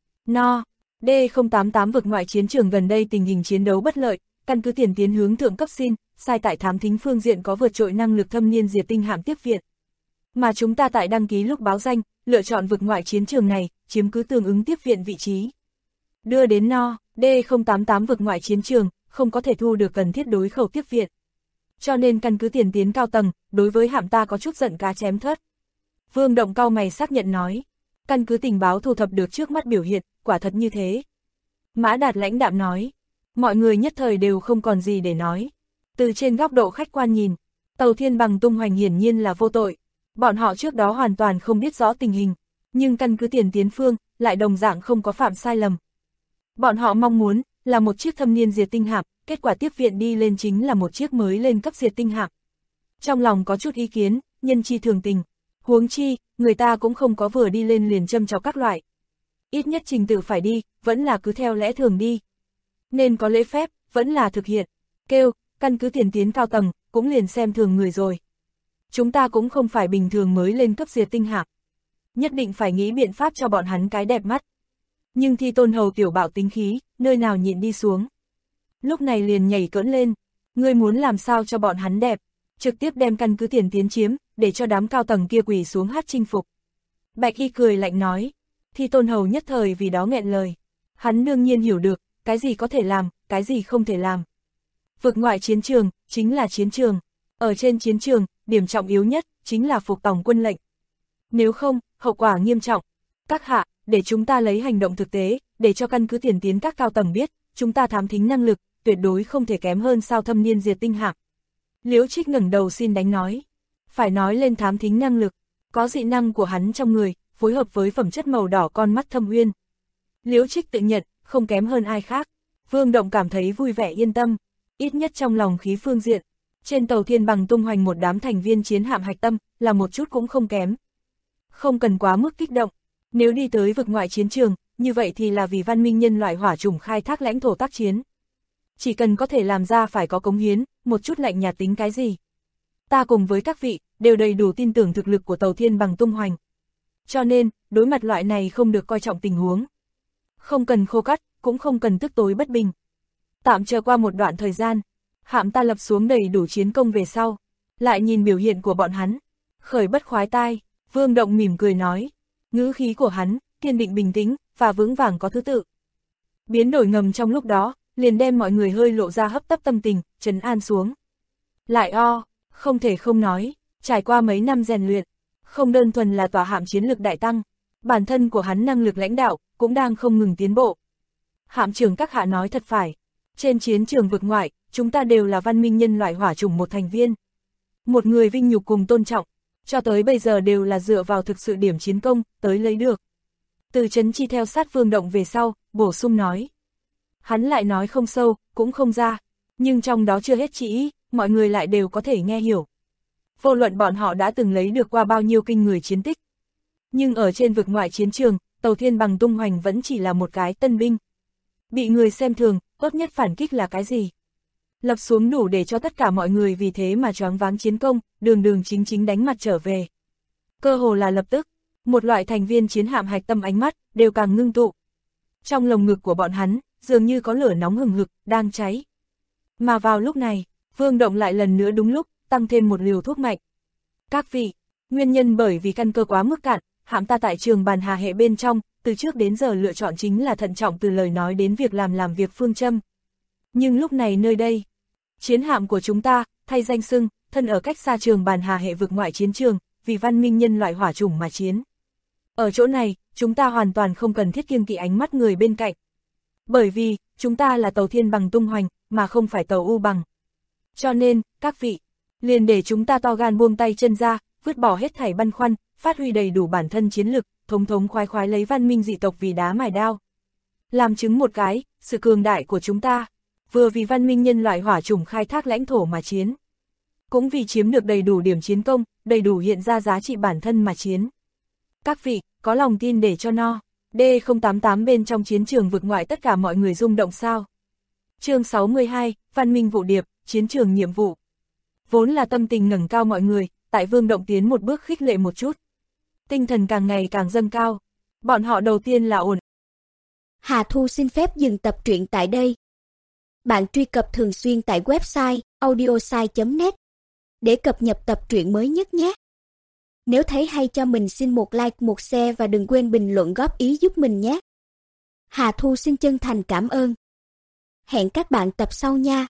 D088 vực ngoại chiến trường gần đây tình hình chiến đấu bất lợi, căn cứ tiền tiến hướng thượng cấp xin, sai tại thám thính phương diện có vượt trội năng lực thâm niên diệt tinh hạm tiếp viện. Mà chúng ta tại đăng ký lúc báo danh, lựa chọn vực ngoại chiến trường này, chiếm cứ tương ứng tiếp viện vị trí. Đưa đến D088 vực ngoại chiến trường, không có thể thu được cần thiết đối khẩu tiếp viện. Cho nên căn cứ tiền tiến cao tầng, đối với hạm ta có chút giận cá chém thớt. Vương Động cau mày xác nhận nói. Căn cứ tình báo thu thập được trước mắt biểu hiện, quả thật như thế. Mã Đạt lãnh đạm nói. Mọi người nhất thời đều không còn gì để nói. Từ trên góc độ khách quan nhìn, tàu Thiên Bằng tung hoành hiển nhiên là vô tội. Bọn họ trước đó hoàn toàn không biết rõ tình hình, nhưng căn cứ tiền tiến phương, lại đồng dạng không có phạm sai lầm. Bọn họ mong muốn là một chiếc thâm niên diệt tinh hạm, kết quả tiếp viện đi lên chính là một chiếc mới lên cấp diệt tinh hạm. Trong lòng có chút ý kiến, nhân chi thường tình. Huống chi, người ta cũng không có vừa đi lên liền châm chọc các loại. Ít nhất trình tự phải đi, vẫn là cứ theo lẽ thường đi. Nên có lễ phép, vẫn là thực hiện. Kêu, căn cứ tiền tiến cao tầng, cũng liền xem thường người rồi. Chúng ta cũng không phải bình thường mới lên cấp diệt tinh hạm. Nhất định phải nghĩ biện pháp cho bọn hắn cái đẹp mắt. Nhưng Thi Tôn Hầu tiểu bạo tính khí, nơi nào nhịn đi xuống. Lúc này liền nhảy cỡn lên, ngươi muốn làm sao cho bọn hắn đẹp, trực tiếp đem căn cứ tiền tiến chiếm, để cho đám cao tầng kia quỳ xuống hát chinh phục. Bạch Y cười lạnh nói, Thi Tôn Hầu nhất thời vì đó nghẹn lời. Hắn đương nhiên hiểu được, cái gì có thể làm, cái gì không thể làm. Vực ngoại chiến trường, chính là chiến trường. Ở trên chiến trường, điểm trọng yếu nhất, chính là phục tòng quân lệnh. Nếu không, hậu quả nghiêm trọng. Các hạ, để chúng ta lấy hành động thực tế, để cho căn cứ tiền tiến các cao tầng biết, chúng ta thám thính năng lực, tuyệt đối không thể kém hơn sao thâm niên diệt tinh hạm. Liễu Trích ngẩng đầu xin đánh nói. Phải nói lên thám thính năng lực, có dị năng của hắn trong người, phối hợp với phẩm chất màu đỏ con mắt thâm uyên. Liễu Trích tự nhận, không kém hơn ai khác. Vương Động cảm thấy vui vẻ yên tâm, ít nhất trong lòng khí phương diện. Trên tàu Thiên Bằng tung hoành một đám thành viên chiến hạm hạch tâm, là một chút cũng không kém. Không cần quá mức kích động, nếu đi tới vực ngoại chiến trường, như vậy thì là vì văn minh nhân loại hỏa chủng khai thác lãnh thổ tác chiến. Chỉ cần có thể làm ra phải có cống hiến, một chút lạnh nhạt tính cái gì. Ta cùng với các vị, đều đầy đủ tin tưởng thực lực của tàu Thiên Bằng tung hoành. Cho nên, đối mặt loại này không được coi trọng tình huống. Không cần khô cắt, cũng không cần tức tối bất bình. Tạm chờ qua một đoạn thời gian, hạm ta lập xuống đầy đủ chiến công về sau. Lại nhìn biểu hiện của bọn hắn. Khởi bất khoái tai, Vương Động mỉm cười nói. Ngữ khí của hắn, kiên định bình tĩnh, và vững vàng có thứ tự. Biến đổi ngầm trong lúc đó, liền đem mọi người hơi lộ ra hấp tấp tâm tình, trấn an xuống. Lại không thể không nói, trải qua mấy năm rèn luyện, không đơn thuần là tòa hạm chiến lực đại tăng, bản thân của hắn năng lực lãnh đạo, cũng đang không ngừng tiến bộ. Hạm trưởng các hạ nói thật phải, trên chiến trường vực ngoại, chúng ta đều là văn minh nhân loại hỏa chủng một thành viên. Một người vinh nhục cùng tôn trọng, cho tới bây giờ đều là dựa vào thực sự điểm chiến công, tới lấy được. Từ Trấn Chi theo sát Vương Động về sau, bổ sung nói. Hắn lại nói không sâu, cũng không ra, nhưng trong đó chưa hết chỉ ý, mọi người lại đều có thể nghe hiểu. Vô luận bọn họ đã từng lấy được qua bao nhiêu kinh người chiến tích. Nhưng ở trên vực ngoại chiến trường, tàu Thiên Bằng tung hoành vẫn chỉ là một cái tân binh. Bị người xem thường, tốt nhất phản kích là cái gì? Lập xuống đủ để cho tất cả mọi người vì thế mà choáng váng chiến công, đường chính chính đánh mặt trở về. Cơ hồ là lập tức, một loại thành viên chiến hạm hạch tâm ánh mắt, đều càng ngưng tụ. Trong lồng ngực của bọn hắn, dường như có lửa nóng hừng hực, đang cháy. Mà vào lúc này, Vương Động lại lần nữa đúng lúc, tăng thêm một liều thuốc mạnh. Các vị, nguyên nhân bởi vì căn cơ quá mức cạn, hạm ta tại trường bàn hà hệ bên trong, từ trước đến giờ lựa chọn chính là thận trọng từ lời nói đến việc làm việc phương châm. Nhưng lúc này nơi đây, chiến hạm của chúng ta, thay danh xưng, thân ở cách xa trường bàn hà hệ vực ngoại chiến trường, vì văn minh nhân loại hỏa chủng mà chiến. Ở chỗ này, chúng ta hoàn toàn không cần thiết kiêng kỵ ánh mắt người bên cạnh. Bởi vì, chúng ta là tàu Thiên Bằng tung hoành, mà không phải tàu U Bằng. Cho nên, các vị, liền để chúng ta to gan buông tay chân ra, vứt bỏ hết thảy băn khoăn, phát huy đầy đủ bản thân chiến lực, thống khoái lấy văn minh dị tộc vì đá mài đao. Làm chứng một cái, sự cường đại của chúng ta, vừa vì văn minh nhân loại hỏa chủng khai thác lãnh thổ mà chiến, cũng vì chiếm được đầy đủ điểm chiến công, đầy đủ hiện ra giá trị bản thân mà chiến. Các vị, có lòng tin để cho no. D088 bên trong chiến trường vực ngoại tất cả mọi người rung động sao. Chương 62, Văn minh vụ điệp, chiến trường nhiệm vụ. Vốn là tâm tình ngẩng cao mọi người, tại Vương Động tiến một bước khích lệ một chút. Tinh thần càng ngày càng dâng cao. Bọn họ đầu tiên là ổn. Hà Thu xin phép dừng tập truyện tại đây. Bạn truy cập thường xuyên tại website audiosai.net để cập nhật tập truyện mới nhất nhé. Nếu thấy hay cho mình xin một like, một share và đừng quên bình luận góp ý giúp mình nhé. Hà Thu xin chân thành cảm ơn. Hẹn các bạn tập sau nha.